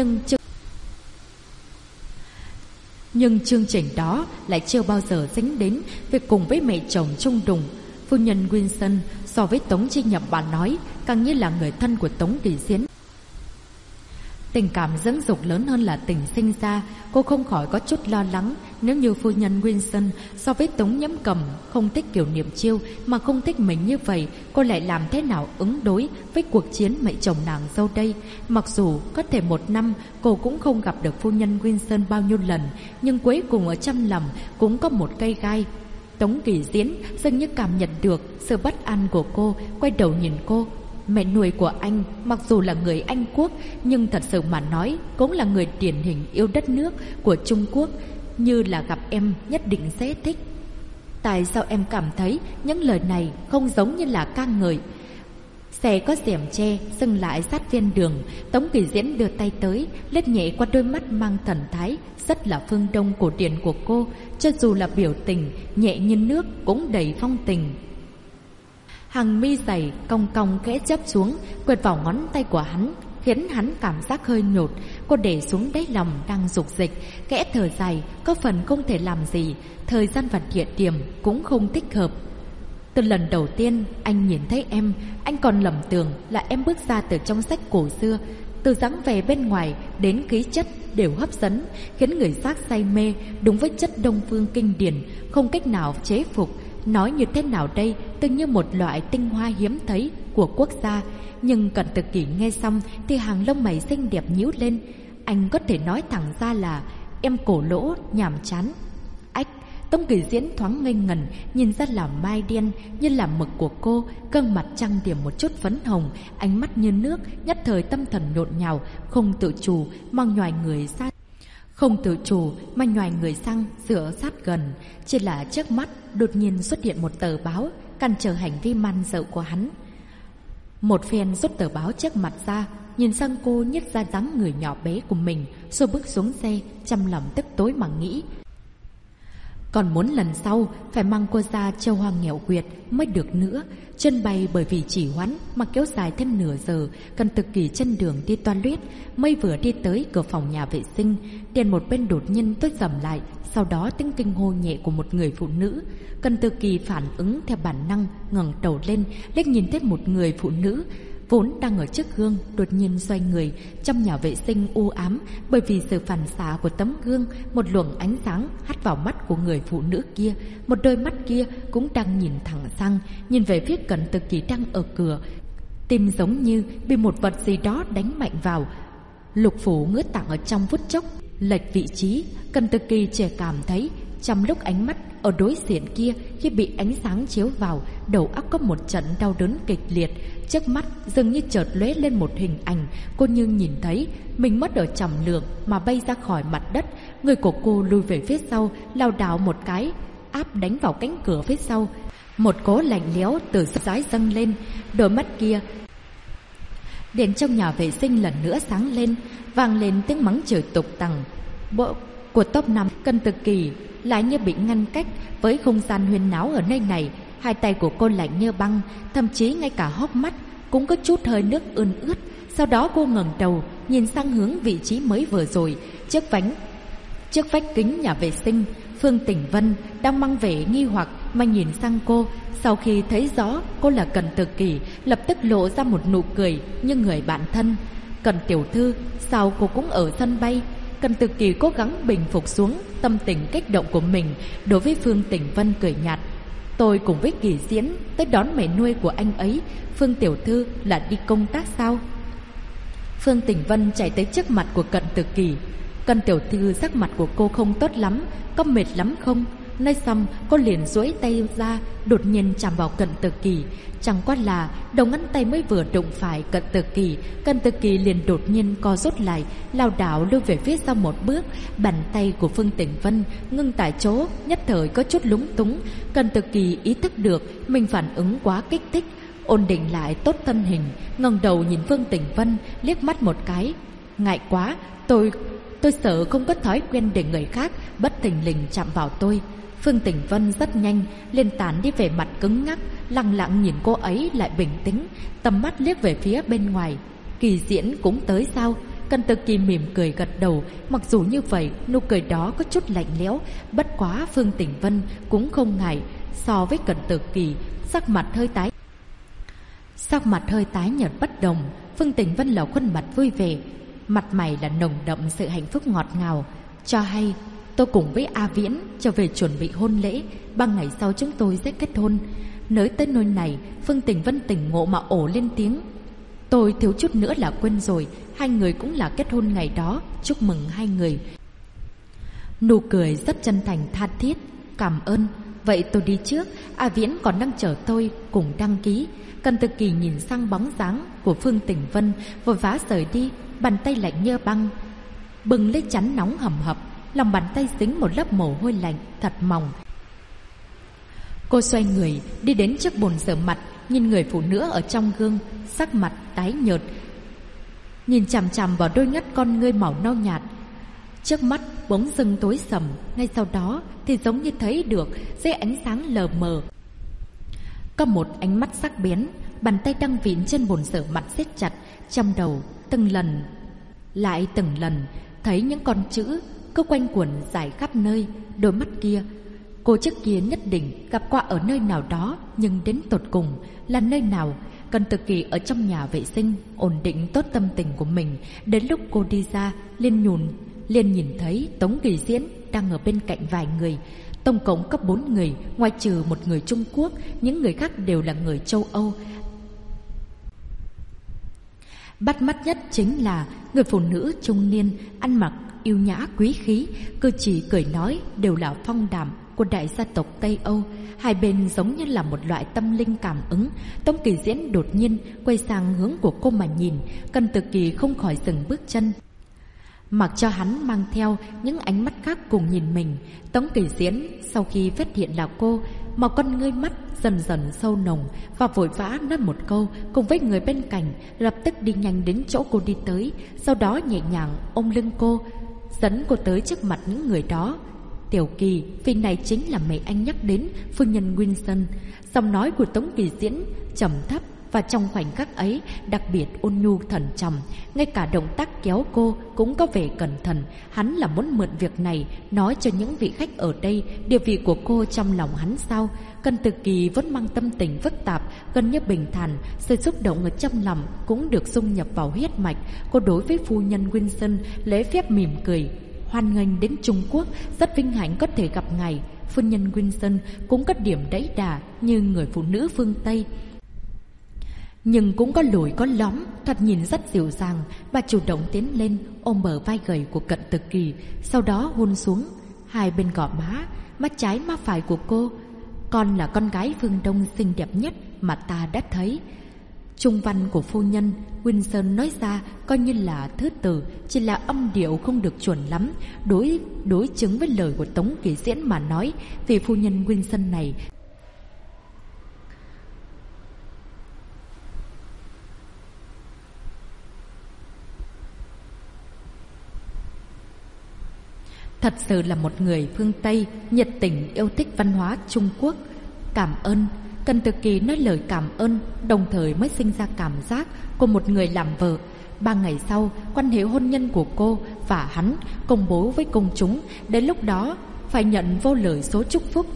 nhưng chương trình đó lại chưa bao giờ dính đến việc cùng với mẹ chồng chung đùng. Phu nhân Wilson so với Tống Chi Nhậm bà nói càng như là người thân của Tống Kỳ Diễn. Tình cảm dưỡng dục lớn hơn là tình sinh ra. Cô không khỏi có chút lo lắng, nếu như phu nhân Wilson so với Tống Nhẫm Cầm không thích kiểu niệm chiêu mà không thích mình như vậy, cô lại làm thế nào ứng đối với cuộc chiến mẹ chồng nàng dâu đây? Mặc dù có thể một năm cô cũng không gặp được phu nhân Wilson bao nhiêu lần, nhưng cuối cùng ở trong lòng cũng có một cây gai. Tống Kỳ Diễn dường như cảm nhận được sự bất an của cô, quay đầu nhìn cô. Mẹ nuôi của anh mặc dù là người Anh Quốc, nhưng thật sự mà nói cũng là người điển hình yêu đất nước của Trung Quốc, như là gặp em nhất định sẽ thích. Tại sao em cảm thấy những lời này không giống như là ca ngợi? Xe có rèm che dừng lại sát ven đường. Tống Kỳ Diễn đưa tay tới, lướt nhẹ qua đôi mắt mang thần thái rất là phương Đông cổ điển của cô, cho dù là biểu tình nhẹ như nước cũng đầy phong tình. Hàng mi dày cong cong khẽ chớp xuống, quẹt vào ngón tay của hắn, khiến hắn cảm giác hơi nhột. Cô để xuống đáy lòng đang dục dịch, khẽ thở dài, có phần không thể làm gì. Thời gian và địa điểm cũng không thích hợp. Từ lần đầu tiên anh nhìn thấy em, anh còn lầm tưởng là em bước ra từ trong sách cổ xưa. Từ dáng vẻ bên ngoài đến khí chất đều hấp dẫn, khiến người khác say mê, đúng với chất Đông phương kinh điển, không cách nào chế phục. Nói như thế nào đây, tự như một loại tinh hoa hiếm thấy của quốc gia. Nhưng Cẩn Từ Kỳ nghe xong thì hàng lông mày xinh đẹp nhíu lên. Anh có thể nói thẳng ra là em cổ lỗ, nhàm chán. Ách! Tống Kỳ Diễn thoáng ngây ngần, nhìn ra là mai đen như là mực của cô, gương mặt trang điểm một chút phấn hồng, ánh mắt như nước, nhất thời tâm thần nhộn nhào, không tự chủ mà nhòi người sang dựa sát gần. Chỉ là trước mắt đột nhiên xuất hiện một tờ báo, cản trở hành vi man dợ của hắn. Một phen rút tờ báo trước mặt ra, nhìn sang cô nhếch ra dáng người nhỏ bé của mình, rồi bước xuống xe, trong lòng tức tối mà nghĩ. Còn muốn lần sau phải mang cô ra Châu Hoa nghèo quyệt mới được nữa. Chân bay bởi vì chỉ hoãn mà kéo dài thêm nửa giờ. Cần Tự Kỳ trên đường đi toilet, mới vừa đi tới cửa phòng nhà vệ sinh, đèn một bên đột nhiên tối sầm lại. Sau đó tiếng kinh hô nhẹ của một người phụ nữ. Cần Tự Kỳ phản ứng theo bản năng, ngẩng đầu lên, liếc nhìn thấy một người phụ nữ vốn đang ở trước gương, đột nhiên xoay người. Trong nhà vệ sinh u ám bởi vì sự phản xạ của tấm gương, một luồng ánh sáng hắt vào mắt của người phụ nữ kia. Một đôi mắt kia cũng đang nhìn thẳng sang, nhìn về phía Cần Tự Kỳ đang ở cửa. Tim giống như bị một vật gì đó đánh mạnh vào. Lục phủ ngứa tạng ở trong phút chốc lệch vị trí. Cần Tự Kỳ chỉ cảm thấy trong lúc ánh mắt ở đối diện kia, khi bị ánh sáng chiếu vào, đầu óc có một trận đau đớn kịch liệt. Trước mắt dường như chợt lóe lên một hình ảnh. Cô như nhìn thấy mình mất ở trọng lượng mà bay ra khỏi mặt đất. Người của cô lùi về phía sau, lảo đảo một cái, áp đánh vào cánh cửa phía sau. Một cỗ lạnh lẽo từ dưới dâng lên. Đôi mắt kia, đèn trong nhà vệ sinh lần nữa sáng lên, vang lên tiếng mắng chửi tục tằng bộ của top 5. Cần Tự Kỳ lại như bị ngăn cách với không gian huyên náo ở nơi này. Hai tay của cô lạnh như băng, thậm chí ngay cả hốc mắt cũng có chút hơi nước ươn ướt. Sau đó cô ngẩng đầu nhìn sang hướng vị trí mới vừa rồi, trước vách kính nhà vệ sinh. Phương Tỉnh Vân đang mang vẻ nghi hoặc mà nhìn sang cô. Sau khi thấy rõ cô là Cần Tự Kỳ, lập tức lộ ra một nụ cười như người bạn thân. Cần tiểu thư, sao cô cũng ở sân bay? Cần Tự Kỳ cố gắng bình phục xuống tâm tình kích động của mình. Đối với Phương Tỉnh Vân cười nhạt. Tôi cùng với Kỳ Diễn tới đón mẹ nuôi của anh ấy. Phương tiểu thư là đi công tác sao? Phương Tỉnh Vân chạy tới trước mặt của Cần Tự Kỳ. Cần tiểu thư, sắc mặt của cô không tốt lắm, có mệt lắm không? Nói xong cô liền duỗi tay ra, đột nhiên chạm vào Cần Tự Kỳ. Chẳng qua là đầu ngón tay mới vừa đụng phải Cần Tự Kỳ, Cần Tự Kỳ liền đột nhiên co rút lại, lảo đảo lui về phía sau một bước. Bàn tay của Phương Tỉnh Vân ngưng tại chỗ, nhất thời có chút lúng túng. Cần Tự Kỳ ý thức được mình phản ứng quá kích thích, ổn định lại tốt thân hình, ngẩng đầu nhìn Phương Tỉnh Vân liếc mắt một cái. Ngại quá, tôi sợ không có thói quen để người khác bất thình lình chạm vào tôi. Phương Tỉnh Vân rất nhanh liền tản đi vẻ mặt cứng ngắc, lặng lặng nhìn cô ấy lại bình tĩnh, tầm mắt liếc về phía bên ngoài. Kỳ Diễn cũng tới sao? Cần Tự Kỳ mỉm cười gật đầu. Mặc dù như vậy, nụ cười đó có chút lạnh lẽo, bất quá Phương Tỉnh Vân cũng không ngại. So với Cần Tự Kỳ, sắc mặt hơi tái nhợt bất đồng. Phương Tỉnh Vân là khuôn mặt vui vẻ, mặt mày là nồng đậm sự hạnh phúc ngọt ngào. Cho hay tôi cùng với A Viễn trở về chuẩn bị hôn lễ, 3 ngày sau chúng tôi sẽ kết hôn. Nói tới nơi này, Phương Tỉnh Vân tỉnh ngộ mà ồ lên tiếng. Tôi thiếu chút nữa là quên rồi, hai người cũng là kết hôn ngày đó, chúc mừng hai người. Nụ cười rất chân thành tha thiết. Cảm ơn, vậy tôi đi trước, A Viễn còn đang chờ tôi cùng đăng ký. Cần Tự Kỳ nhìn sang bóng dáng của Phương Tỉnh Vân, vội vã rời đi, bàn tay lạnh như băng bừng lấy chắn nóng hầm hập, lòng bàn tay dính một lớp mồ hôi lạnh thật mỏng. Cô xoay người đi đến trước bồn rửa mặt, nhìn người phụ nữ ở trong gương, sắc mặt tái nhợt, nhìn chằm chằm vào đôi mắt con ngươi màu nâu nhạt. Trước mắt bỗng dưng tối sầm, ngay sau đó thì giống như thấy được dưới ánh sáng lờ mờ có một ánh mắt sắc bén. Bàn tay đang vịn trên bồn rửa mặt siết chặt, trong đầu từng lần thấy những con chữ cứ quanh quẩn dài khắp nơi. Đôi mắt kia, cô trước kia nhất định gặp qua ở nơi nào đó, nhưng đến tột cùng là nơi nào? Cần Tự Kỳ ở trong nhà vệ sinh ổn định tốt tâm tình của mình. Đến lúc cô đi ra, liền nhìn thấy Tống Kỳ Diễn đang ở bên cạnh vài người. Tổng cộng có 4 người, ngoại trừ một người Trung Quốc, những người khác đều là người châu Âu. Bắt mắt nhất chính là người phụ nữ trung niên, ăn mặc yêu nhã quý khí, cử chỉ cười nói đều là phong đạm của đại gia tộc Tây Âu. Hai bên giống như là một loại tâm linh cảm ứng. Tống Kỳ Diễn đột nhiên quay sang hướng của cô mà nhìn, Cần Tự Kỳ không khỏi dừng bước chân, mặc cho hắn mang theo những ánh mắt khác cùng nhìn mình. Tống Kỳ Diễn sau khi phát hiện là cô, màu con ngươi mắt dần dần sâu nồng, và vội vã nói một câu cùng với người bên cạnh, lập tức đi nhanh đến chỗ cô đi tới, sau đó nhẹ nhàng ôm lưng cô, dẫn cô tới trước mặt những người đó. Tiểu Kỳ, vị này chính là mẹ anh nhắc đến, phu nhân Winston. Giọng nói của Tống Kỳ Diễn trầm thấp, và trong khoảnh khắc ấy đặc biệt ôn nhu thận trọng, ngay cả động tác kéo cô cũng có vẻ cẩn thận. Hắn là muốn mượn việc này nói cho những vị khách ở đây địa vị của cô trong lòng hắn sao? Cần Từ Kỳ vẫn mang tâm tình phức tạp, gần như bình thản, sự xúc động ở trong lòng cũng được dung nhập vào huyết mạch. Cô đối với phu nhân Winston lễ phép mỉm cười. Hoan nghênh đến Trung Quốc, rất vinh hạnh có thể gặp ngài. Phu nhân Winston cũng có điểm đẫy đà như người phụ nữ phương Tây, nhưng cũng có lồi có lõm, thoạt nhìn rất dịu dàng. Bà chủ động tiến lên ôm bờ vai gầy của Cận Từ Kỳ, sau đó hôn xuống hai bên gò má, mắt trái má phải của cô. Con là con gái phương Đông xinh đẹp nhất mà ta đã thấy. Trung văn của phu nhân Winston nói ra coi như là thứ từ, chỉ là âm điệu không được chuẩn lắm, đối chứng với lời của Tống Kỳ Diễn mà nói. Vì phu nhân Winston này thật sự là một người phương Tây, nhiệt tình yêu thích văn hóa Trung Quốc. Cảm ơn. Cần Từ Kỳ nói lời cảm ơn, đồng thời mới sinh ra cảm giác của một người làm vợ. 3 ngày sau, quan hệ hôn nhân của cô và hắn công bố với công chúng. Đến lúc đó phải nhận vô lời số chúc phúc,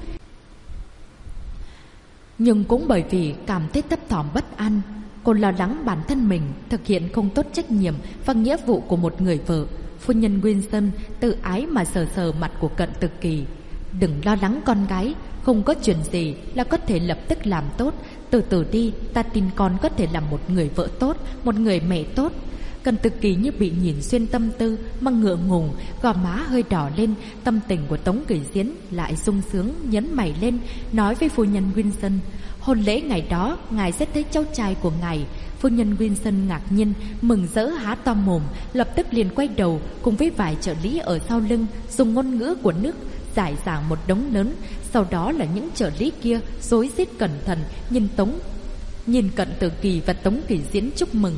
nhưng cũng bởi vì cảm thấy thấp thỏm bất an, cô lo lắng bản thân mình thực hiện không tốt trách nhiệm và nghĩa vụ của một người vợ. Phu nhân Winston tự ái mà sờ sờ mặt của Cận Từ Kỳ. Đừng lo lắng con gái, không có chuyện gì là có thể lập tức làm tốt. Từ từ đi, ta tin con có thể làm một người vợ tốt, một người mẹ tốt. Cận Từ Kỳ như bị nhìn xuyên tâm tư, mà ngượng ngùng, gò má hơi đỏ lên. Tâm tình của Tống Kỳ Diễn lại sung sướng, nhấn mày lên, nói với phu nhân Winston: hôn lễ ngày đó, ngài sẽ thấy cháu trai của ngài. Phu nhân Winston ngạc nhiên, mừng rỡ há to mồm, lập tức liền quay đầu cùng với vài trợ lý ở sau lưng, dùng ngôn ngữ của nước giải giảng một đống lớn. Sau đó là những trợ lý kia rối rít cẩn thận nhìn Cận Từ Kỳ và Tống Kỳ Diễn chúc mừng.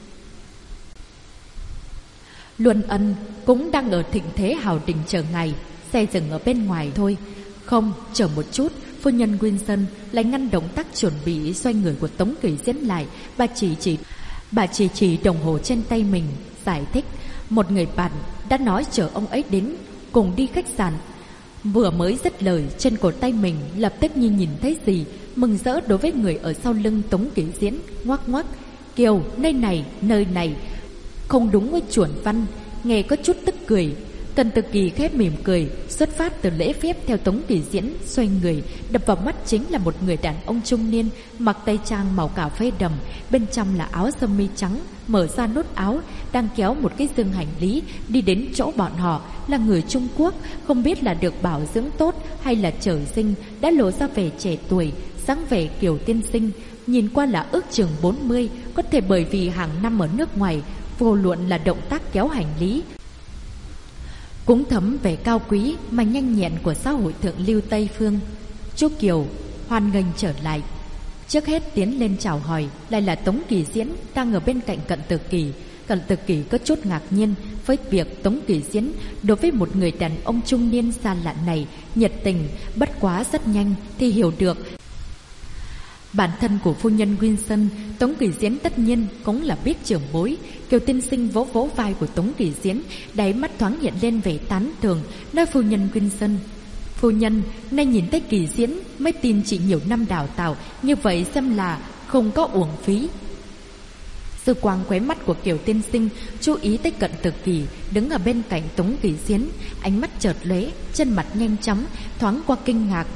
Luân Ân cũng đang ở thịnh thế hào đình chờ ngày, xe dừng ở bên ngoài thôi. Không, chờ một chút. Phu nhân Winston lại ngăn động tác chuẩn bị xoay người của Tống Kỳ Diễn lại. Bà chỉ đồng hồ trên tay mình, giải thích: một người bạn đã nói chờ ông ấy đến cùng đi khách sạn. Vừa mới dứt lời, trên cổ tay mình lập tức như nhìn thấy gì, mừng rỡ đối với người ở sau lưng Tống Kỳ Diễn, ngoắc ngoắc: Kiều, nơi này không đúng với chuẩn văn. Nghe có chút tức cười. Cận Từ Kỳ khép mỉm cười, xuất phát từ lễ phép theo Tống Kỳ Diễn, xoay người, đập vào mắt chính là một người đàn ông trung niên, mặc tây trang màu cà phê đậm, bên trong là áo sơ mi trắng, mở ra nút áo, đang kéo một cái dương hành lý đi đến chỗ bọn họ. Là người Trung Quốc, không biết là được bảo dưỡng tốt hay là trời sinh đã lộ ra vẻ trẻ tuổi, dáng vẻ kiểu tiên sinh, nhìn qua là ước chừng 40, có thể bởi vì hàng năm ở nước ngoài, vô luận là động tác kéo hành lý cũng thấm vẻ cao quý mà nhanh nhẹn của xã hội thượng lưu Tây phương. Chú Kiều, hoan nghênh trở lại. Trước hết tiến lên chào hỏi lại là Tống Kỳ Diễn đang ở bên cạnh Cận Từ Kỳ. Cận Từ Kỳ có chút ngạc nhiên với việc Tống Kỳ Diễn đối với một người đàn ông trung niên xa lạ này nhiệt tình, bất quá rất nhanh thì hiểu được bản thân của phu nhân Winston. Tống Kỳ Diễn tất nhiên cũng là biết trưởng bối. Kiều tiên sinh vỗ vỗ vai của Tống Kỳ Diễn, đáy mắt thoáng hiện lên vẻ tán thưởng, nói: phu nhân Winston, phu nhân nay nhìn thấy Kỳ Diễn mới tin chị nhiều năm đào tạo như vậy, xem là không có uổng phí. Dư quang khóe mắt của Kiều tiên sinh chú ý tới Cận Từ Kỳ đứng ở bên cạnh Tống Kỳ Diễn, ánh mắt chợt lóe, chân mặt nhanh chóng thoáng qua kinh ngạc,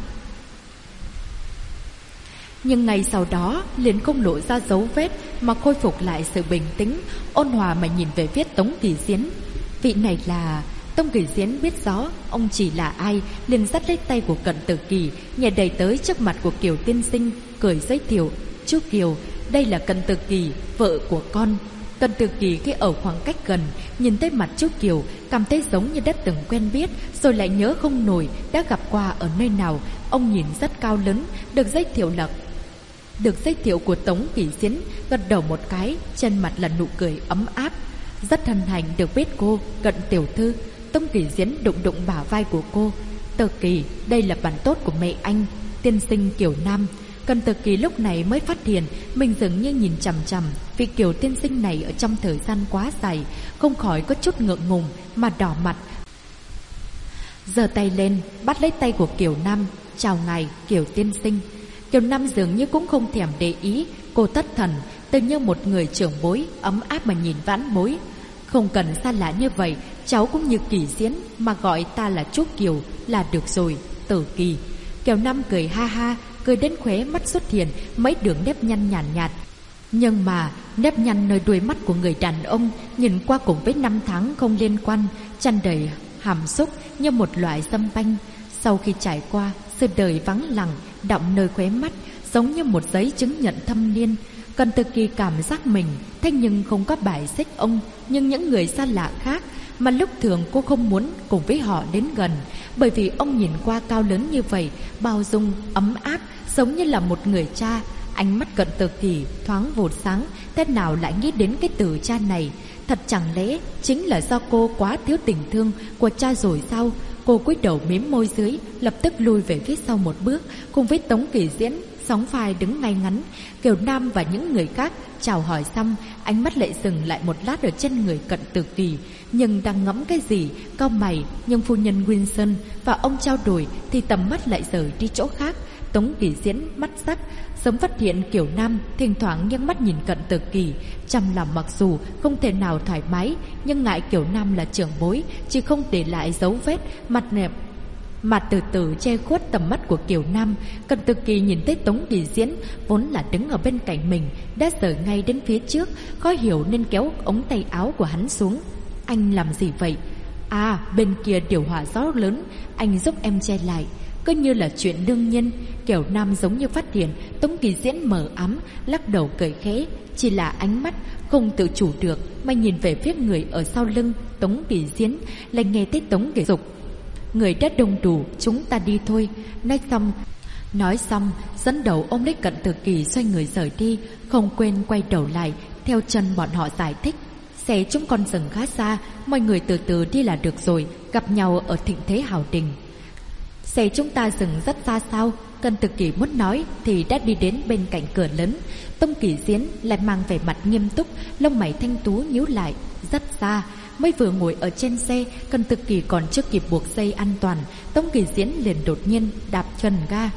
nhưng ngay sau đó liền không lộ ra dấu vết mà khôi phục lại sự bình tĩnh, ôn hòa mà nhìn về phía Tống Kỳ Diễn. Vị này là... Tống Kỳ Diễn biết rõ ông chỉ là ai, liền dắt lấy tay của Cận Từ Kỳ, nhẹ đẩy tới trước mặt của Kiều tiên sinh, cười giới thiệu: chú Kiều, đây là Cận Từ Kỳ, vợ của con. Cận Tử Kỳ khi ở khoảng cách gần nhìn thấy mặt chú Kiều, cảm thấy giống như đã từng quen biết, rồi lại nhớ không nổi đã gặp qua ở nơi nào. Ông nhìn rất cao lớn, được giới thiệu của Tống Kỳ Diễn, gật đầu một cái, trên mặt là nụ cười ấm áp. Rất hân hạnh được biết cô, Cận tiểu thư. Tống Kỳ Diễn đụng đụng bả vai của cô. Tử Kỳ, đây là bạn tốt của mẹ anh, tiên sinh Kiều Nam. Cận Tử Kỳ lúc này mới phát hiện mình dường như nhìn chằm chằm vị Kiều tiên sinh này ở trong thời gian quá dài, không khỏi có chút ngượng ngùng mà đỏ mặt. Giơ tay lên bắt lấy tay của Kiều Nam. Chào ngài, Kiều tiên sinh. Kiều Nam dường như cũng không thèm để ý. Cô thất thần, tự như một người trưởng bối ấm áp mà nhìn vãn bối. Không cần xa lạ như vậy, cháu cũng như Kỳ Diễn, mà gọi ta là chú Kiều là được rồi, Tử Kỳ. Kiều Nam cười ha ha, cười đến khóe mắt xuất hiện mấy đường nếp nhăn nhàn nhạt. Nhưng mà nếp nhăn nơi đuôi mắt của người đàn ông nhìn qua cùng với năm tháng không liên quan, tràn đầy hàm xúc như một loại dâm banh. Sau khi trải qua sự đời vắng lặng, đọng nơi khóe mắt giống như một giấy chứng nhận thâm niên. Cận Tử Kỳ cảm giác mình thế nhưng không có bài xích ông, nhưng những người xa lạ khác mà lúc thường cô không muốn cùng với họ đến gần, bởi vì ông nhìn qua cao lớn như vậy, bao dung, ấm áp, giống như là một người cha. Ánh mắt Cận Tử Kỳ thoáng vụt sáng, thế nào lại nghĩ đến cái từ cha này? Thật chẳng lẽ chính là do cô quá thiếu tình thương của cha rồi sao? Cô cúi đầu mím môi dưới, lập tức lùi về phía sau một bước, cùng với Tống Kỳ Diễn sóng vai đứng ngay ngắn. Kiều Nam và những người khác chào hỏi xong, ánh mắt lại dừng lại một lát ở trên người Cận Tử Kỳ, nhưng đang ngẫm cái gì, cau mày. Nhưng phu nhân Wilson và ông trao đổi thì tầm mắt lại rời đi chỗ khác. Tống Kỳ Diễn mắt sắc sớm phát hiện Kiều Nam thỉnh thoảng nghiêng mắt nhìn Cận Tử Kỳ, trong lòng mặc dù không thể nào thoải mái, nhưng ngại Kiều Nam là trưởng bối, chỉ không để lại dấu vết mặt nẹp mà từ từ che khuất tầm mắt của Kiều Nam. Cận Tử Kỳ nhìn thấy Tống Kỳ Diễn vốn là đứng ở bên cạnh mình đã rời ngay đến phía trước, khó hiểu nên kéo ống tay áo của hắn xuống. Anh làm gì vậy? À, bên kia điều hòa gió lớn, anh giúp em che lại. Cứ như là chuyện đương nhiên. Kiều Nam giống như phát hiện Tống Kỳ Diễn mờ ám, lắc đầu cười khẽ, chỉ là ánh mắt không tự chủ được mà nhìn về phía người ở sau lưng Tống Kỳ Diễn. Lại nghe thấy Tống Kỳ dục: người đã đông đủ, chúng ta đi thôi. Nói xong dẫn đầu ôm lấy Cận Tử Kỳ xoay người rời đi, không quên quay đầu lại theo chân bọn họ giải thích: xe chúng con dừng khá xa, mọi người từ từ đi là được rồi, gặp nhau ở Thịnh Thế Hào Đình. Xe chúng ta dừng rất xa sao? Cận Tử Kỳ muốn nói thì đã đi đến bên cạnh cửa lớn. Tống Kỳ Diễn lại mang vẻ mặt nghiêm túc, lông mày thanh tú nhíu lại. Rất xa. Mới vừa ngồi ở trên xe, Cận Tử Kỳ còn chưa kịp buộc dây an toàn, Tống Kỳ Diễn liền đột nhiên đạp chân ga.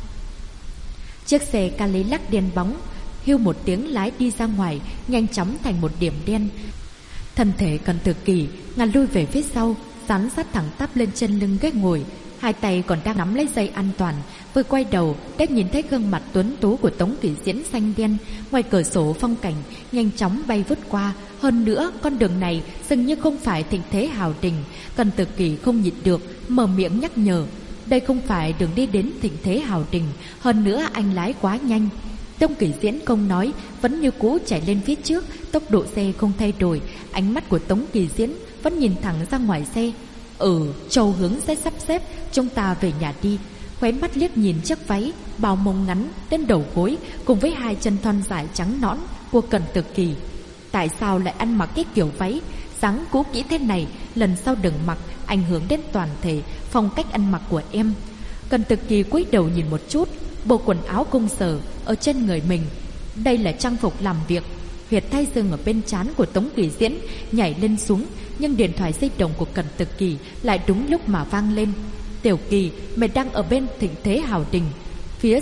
Chiếc xe Cadillac đen bóng hưu một tiếng lái đi ra ngoài, nhanh chóng thành một điểm đen. Thân thể Cận Tử Kỳ ngả lui về phía sau, dán sát thẳng tắp lên chân lưng ghế ngồi, hai tay còn đang nắm lấy dây an toàn. Vừa quay đầu đã nhìn thấy gương mặt tuấn tú của Tống Kỳ Diễn xanh đen. Ngoài cửa sổ phong cảnh nhanh chóng bay vút qua. Hơn nữa con đường này dường như không phải Thịnh Thế Hào Đình. Cận Tử Kỳ không nhịn được mở miệng nhắc nhở: đây không phải đường đi đến Thịnh Thế Hào Đình, hơn nữa anh lái quá nhanh. Tống Kỳ Diễn không nói, vẫn như cũ chạy lên phía trước, tốc độ xe không thay đổi. Ánh mắt của Tống Kỳ Diễn vẫn nhìn thẳng ra ngoài xe. Châu hướng sẽ sắp xếp chúng ta về nhà đi. Khóe mắt liếc nhìn chiếc váy bao mông ngắn đến đầu gối cùng với hai chân thon dài trắng nõn của Cận Tử Kỳ. Tại sao lại ăn mặc cái kiểu váy dáng cũ kỹ thế này? Lần sau đừng mặc, ảnh hưởng đến toàn thể phong cách ăn mặc của em. Cận Tử Kỳ cúi đầu nhìn một chút bộ quần áo công sở ở trên người mình. Đây là trang phục làm việc. Huyệt thái dương ở bên trán của Tống Kỳ Diễn nhảy lên xuống, nhưng điện thoại di động của Cận Tử Kỳ lại đúng lúc mà vang lên. Tiểu Kỳ, mày đang ở bên Thịnh Thế Hào Đình. Phía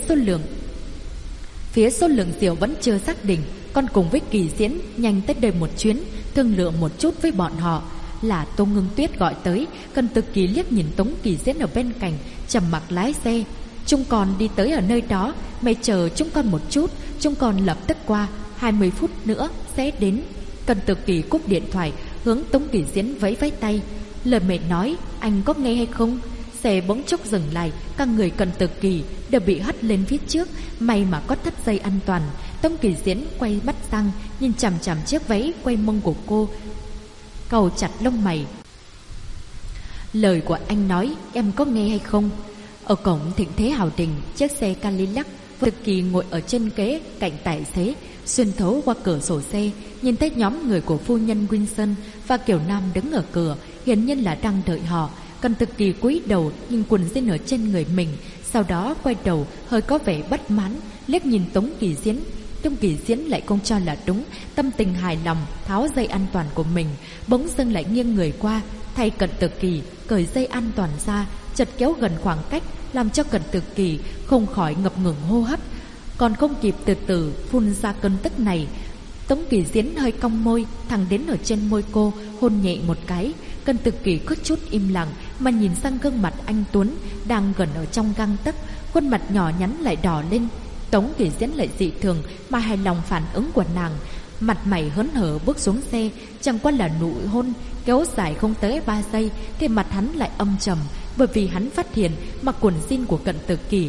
số lượng rượu vẫn chưa xác định, con cùng với Kỳ Diễn nhanh tới đây một chuyến, thương lượng một chút với bọn họ. Là Tô Ngưng Tuyết gọi tới. Cận Tử Kỳ liếc nhìn Tống Kỳ Diễn ở bên cạnh, trầm mặc lái xe. Chúng con đi tới ở nơi đó, mày chờ chúng con một chút, chúng con lập tức qua, 20 phút nữa sẽ đến. Cận Tử Kỳ cúp điện thoại, hướng Tống Kỳ Diễn vẫy vẫy tay. Lời mẹ nói anh có nghe hay không? Xe bỗng chốc dừng lại, các người Cận Tử Kỳ đều bị hất lên phía trước. May mà có thắt dây an toàn. Tống Kỳ Diễn quay mắt sang, nhìn chằm chằm chiếc váy quay mông của cô, cau chặt lông mày. Lời của anh nói em có nghe hay không? Ở cổng Thịnh Thế Hào Đình, chiếc xe Cadillac Thực Kỳ ngồi ở trên ghế cạnh tài xế, xuyên thấu qua cửa sổ xe, nhìn thấy nhóm người của phu nhân Wilson và Kiều Nam đứng ở cửa, hiển nhiên là đang đợi họ. Cần Thực Kỳ cúi đầu nhìn quần jean ở trên người mình, sau đó quay đầu hơi có vẻ bất mãn, liếc nhìn Tống Kỳ Diễn. Tống Kỳ Diễn lại không cho là đúng, tâm tình hài lòng tháo dây an toàn của mình, bỗng dưng lại nghiêng người qua thay Cận Tử Kỳ cởi dây an toàn ra, chợt kéo gần khoảng cách, làm cho Cận Tử Kỳ không khỏi ngập ngừng hô hấp. Còn không kịp từ từ phun ra cơn tức này, Tống Kỳ Diễn hơi cong môi, thẳng đến ở trên môi cô hôn nhẹ một cái. Cận Tử Kỳ có chút im lặng mà nhìn sang gương mặt anh Tuấn đang gần ở trong gang tấc, khuôn mặt nhỏ nhắn lại đỏ lên. Tống Kỳ Diễn lại dị thường mà hài lòng phản ứng của nàng, mặt mày hớn hở bước xuống xe. Chẳng qua là nụ hôn kéo dài không tới 3 giây thì mặt hắn lại âm trầm, bởi vì hắn phát hiện mặc quần jean của Cận Tử Kỳ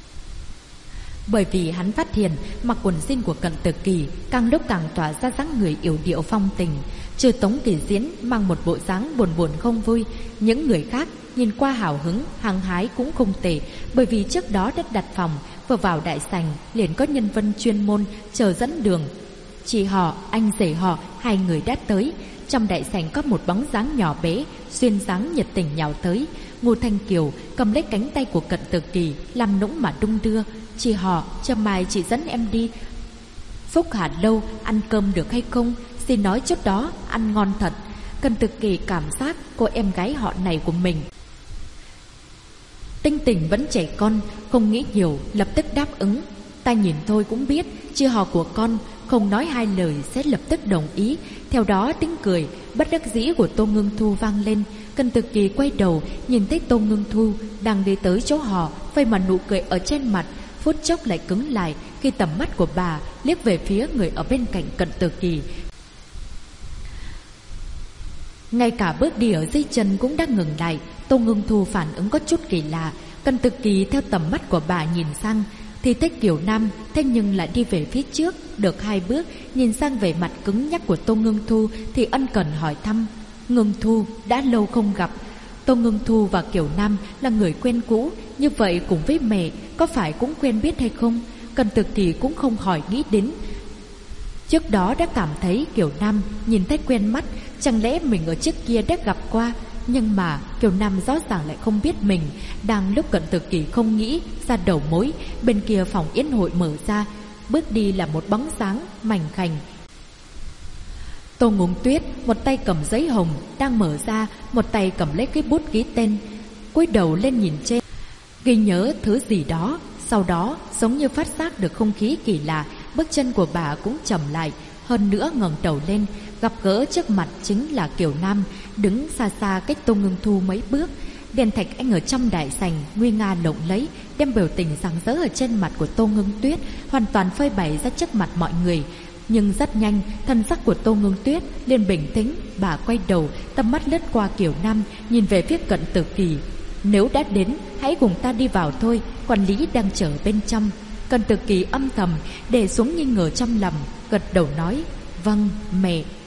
càng lúc càng tỏa ra dáng người yểu điệu phong tình. Trừ Tống Kỳ Diễn mang một bộ dáng buồn buồn không vui, những người khác nhìn qua hào hứng hăng hái cũng không tệ, bởi vì trước đó đã đặt phòng, vừa vào đại sảnh liền có nhân viên chuyên môn chờ dẫn đường. Chị họ, anh rể họ, hai người đã tới. Trong đại sảnh có một bóng dáng nhỏ bé duyên dáng nhiệt tình nhào tới. Ngô Thanh Kiều cầm lấy cánh tay của Cận Tử Kỳ làm nũng mà đung đưa. Chị họ, chờ mai chị dẫn em đi Phúc Hà Lâu ăn cơm được hay không? Xin nói chút đó ăn ngon thật. Cận Tử Kỳ cảm giác cô em gái họ này của mình tinh tình vẫn trẻ con, không nghĩ nhiều, lập tức đáp ứng. Ta nhìn thôi cũng biết chị họ của con không nói hai lời sẽ lập tức đồng ý. Theo đó tiếng cười bất đắc dĩ của Tô Ngưng Thu vang lên. Cận Tử Kỳ quay đầu nhìn thấy Tô Ngưng Thu đang đi tới chỗ họ, vậy mà nụ cười ở trên mặt phút chốc lại cứng lại khi tầm mắt của bà liếc về phía người ở bên cạnh Cận Tử Kỳ. Ngay cả bước đi ở dưới chân cũng đã ngừng lại. Tô Ngưng Thu phản ứng có chút kỳ lạ. Cận Tử Kỳ theo tầm mắt của bà nhìn sang thì thấy Kiều Nam, thế nhưng lại đi về phía trước được 2 bước, nhìn sang về mặt cứng nhắc của Tô Ngưng Thu thì ân cần hỏi thăm. Ngưng Thu, đã lâu không gặp. Tô Ngưng Thu và Kiều Nam là người quen cũ, như vậy cùng với mẹ có phải cũng quen biết hay không? Cận Tử Kỳ cũng không hỏi nghĩ đến. Trước đó đã cảm thấy Kiều Nam nhìn thấy quen mắt, chẳng lẽ mình ở trước kia đã gặp qua? Nhưng mà Kiều Nam rõ ràng lại không biết mình. Đang lúc Cận Tử Kỳ không nghĩ ra đầu mối, bên kia phòng yến hội mở ra, bước đi là một bóng dáng mảnh khảnh. Tô Ngưng Tuyết một tay cầm giấy hồng đang mở ra, một tay cầm lấy cái bút ký tên, cúi đầu lên nhìn trên, ghi nhớ thứ gì đó. Sau đó giống như phát giác được không khí kỳ lạ, bước chân của bà cũng chậm lại, hơn nữa ngẩng đầu lên, gặp gỡ trước mặt chính là Kiều Nam, đứng xa xa cách Tô Ngưng Thu mấy bước. Đèn thạch anh ở trong đại sảnh nguy nga lộng lẫy, đem biểu tình sáng rỡ ở trên mặt của Tô Ngưng Tuyết hoàn toàn phơi bày ra trước mặt mọi người. Nhưng rất nhanh, thân sắc của Tô Ngưng Tuyết liền bình tĩnh, bà quay đầu, tầm mắt lướt qua Kiều Nam, nhìn về phía Cận Tử Kỳ. Nếu đã đến, hãy cùng ta đi vào thôi, quản lý đang chờ bên trong. Cận Tử Kỳ âm thầm để xuống nghi ngờ trong lòng, gật đầu nói: Vâng, mẹ.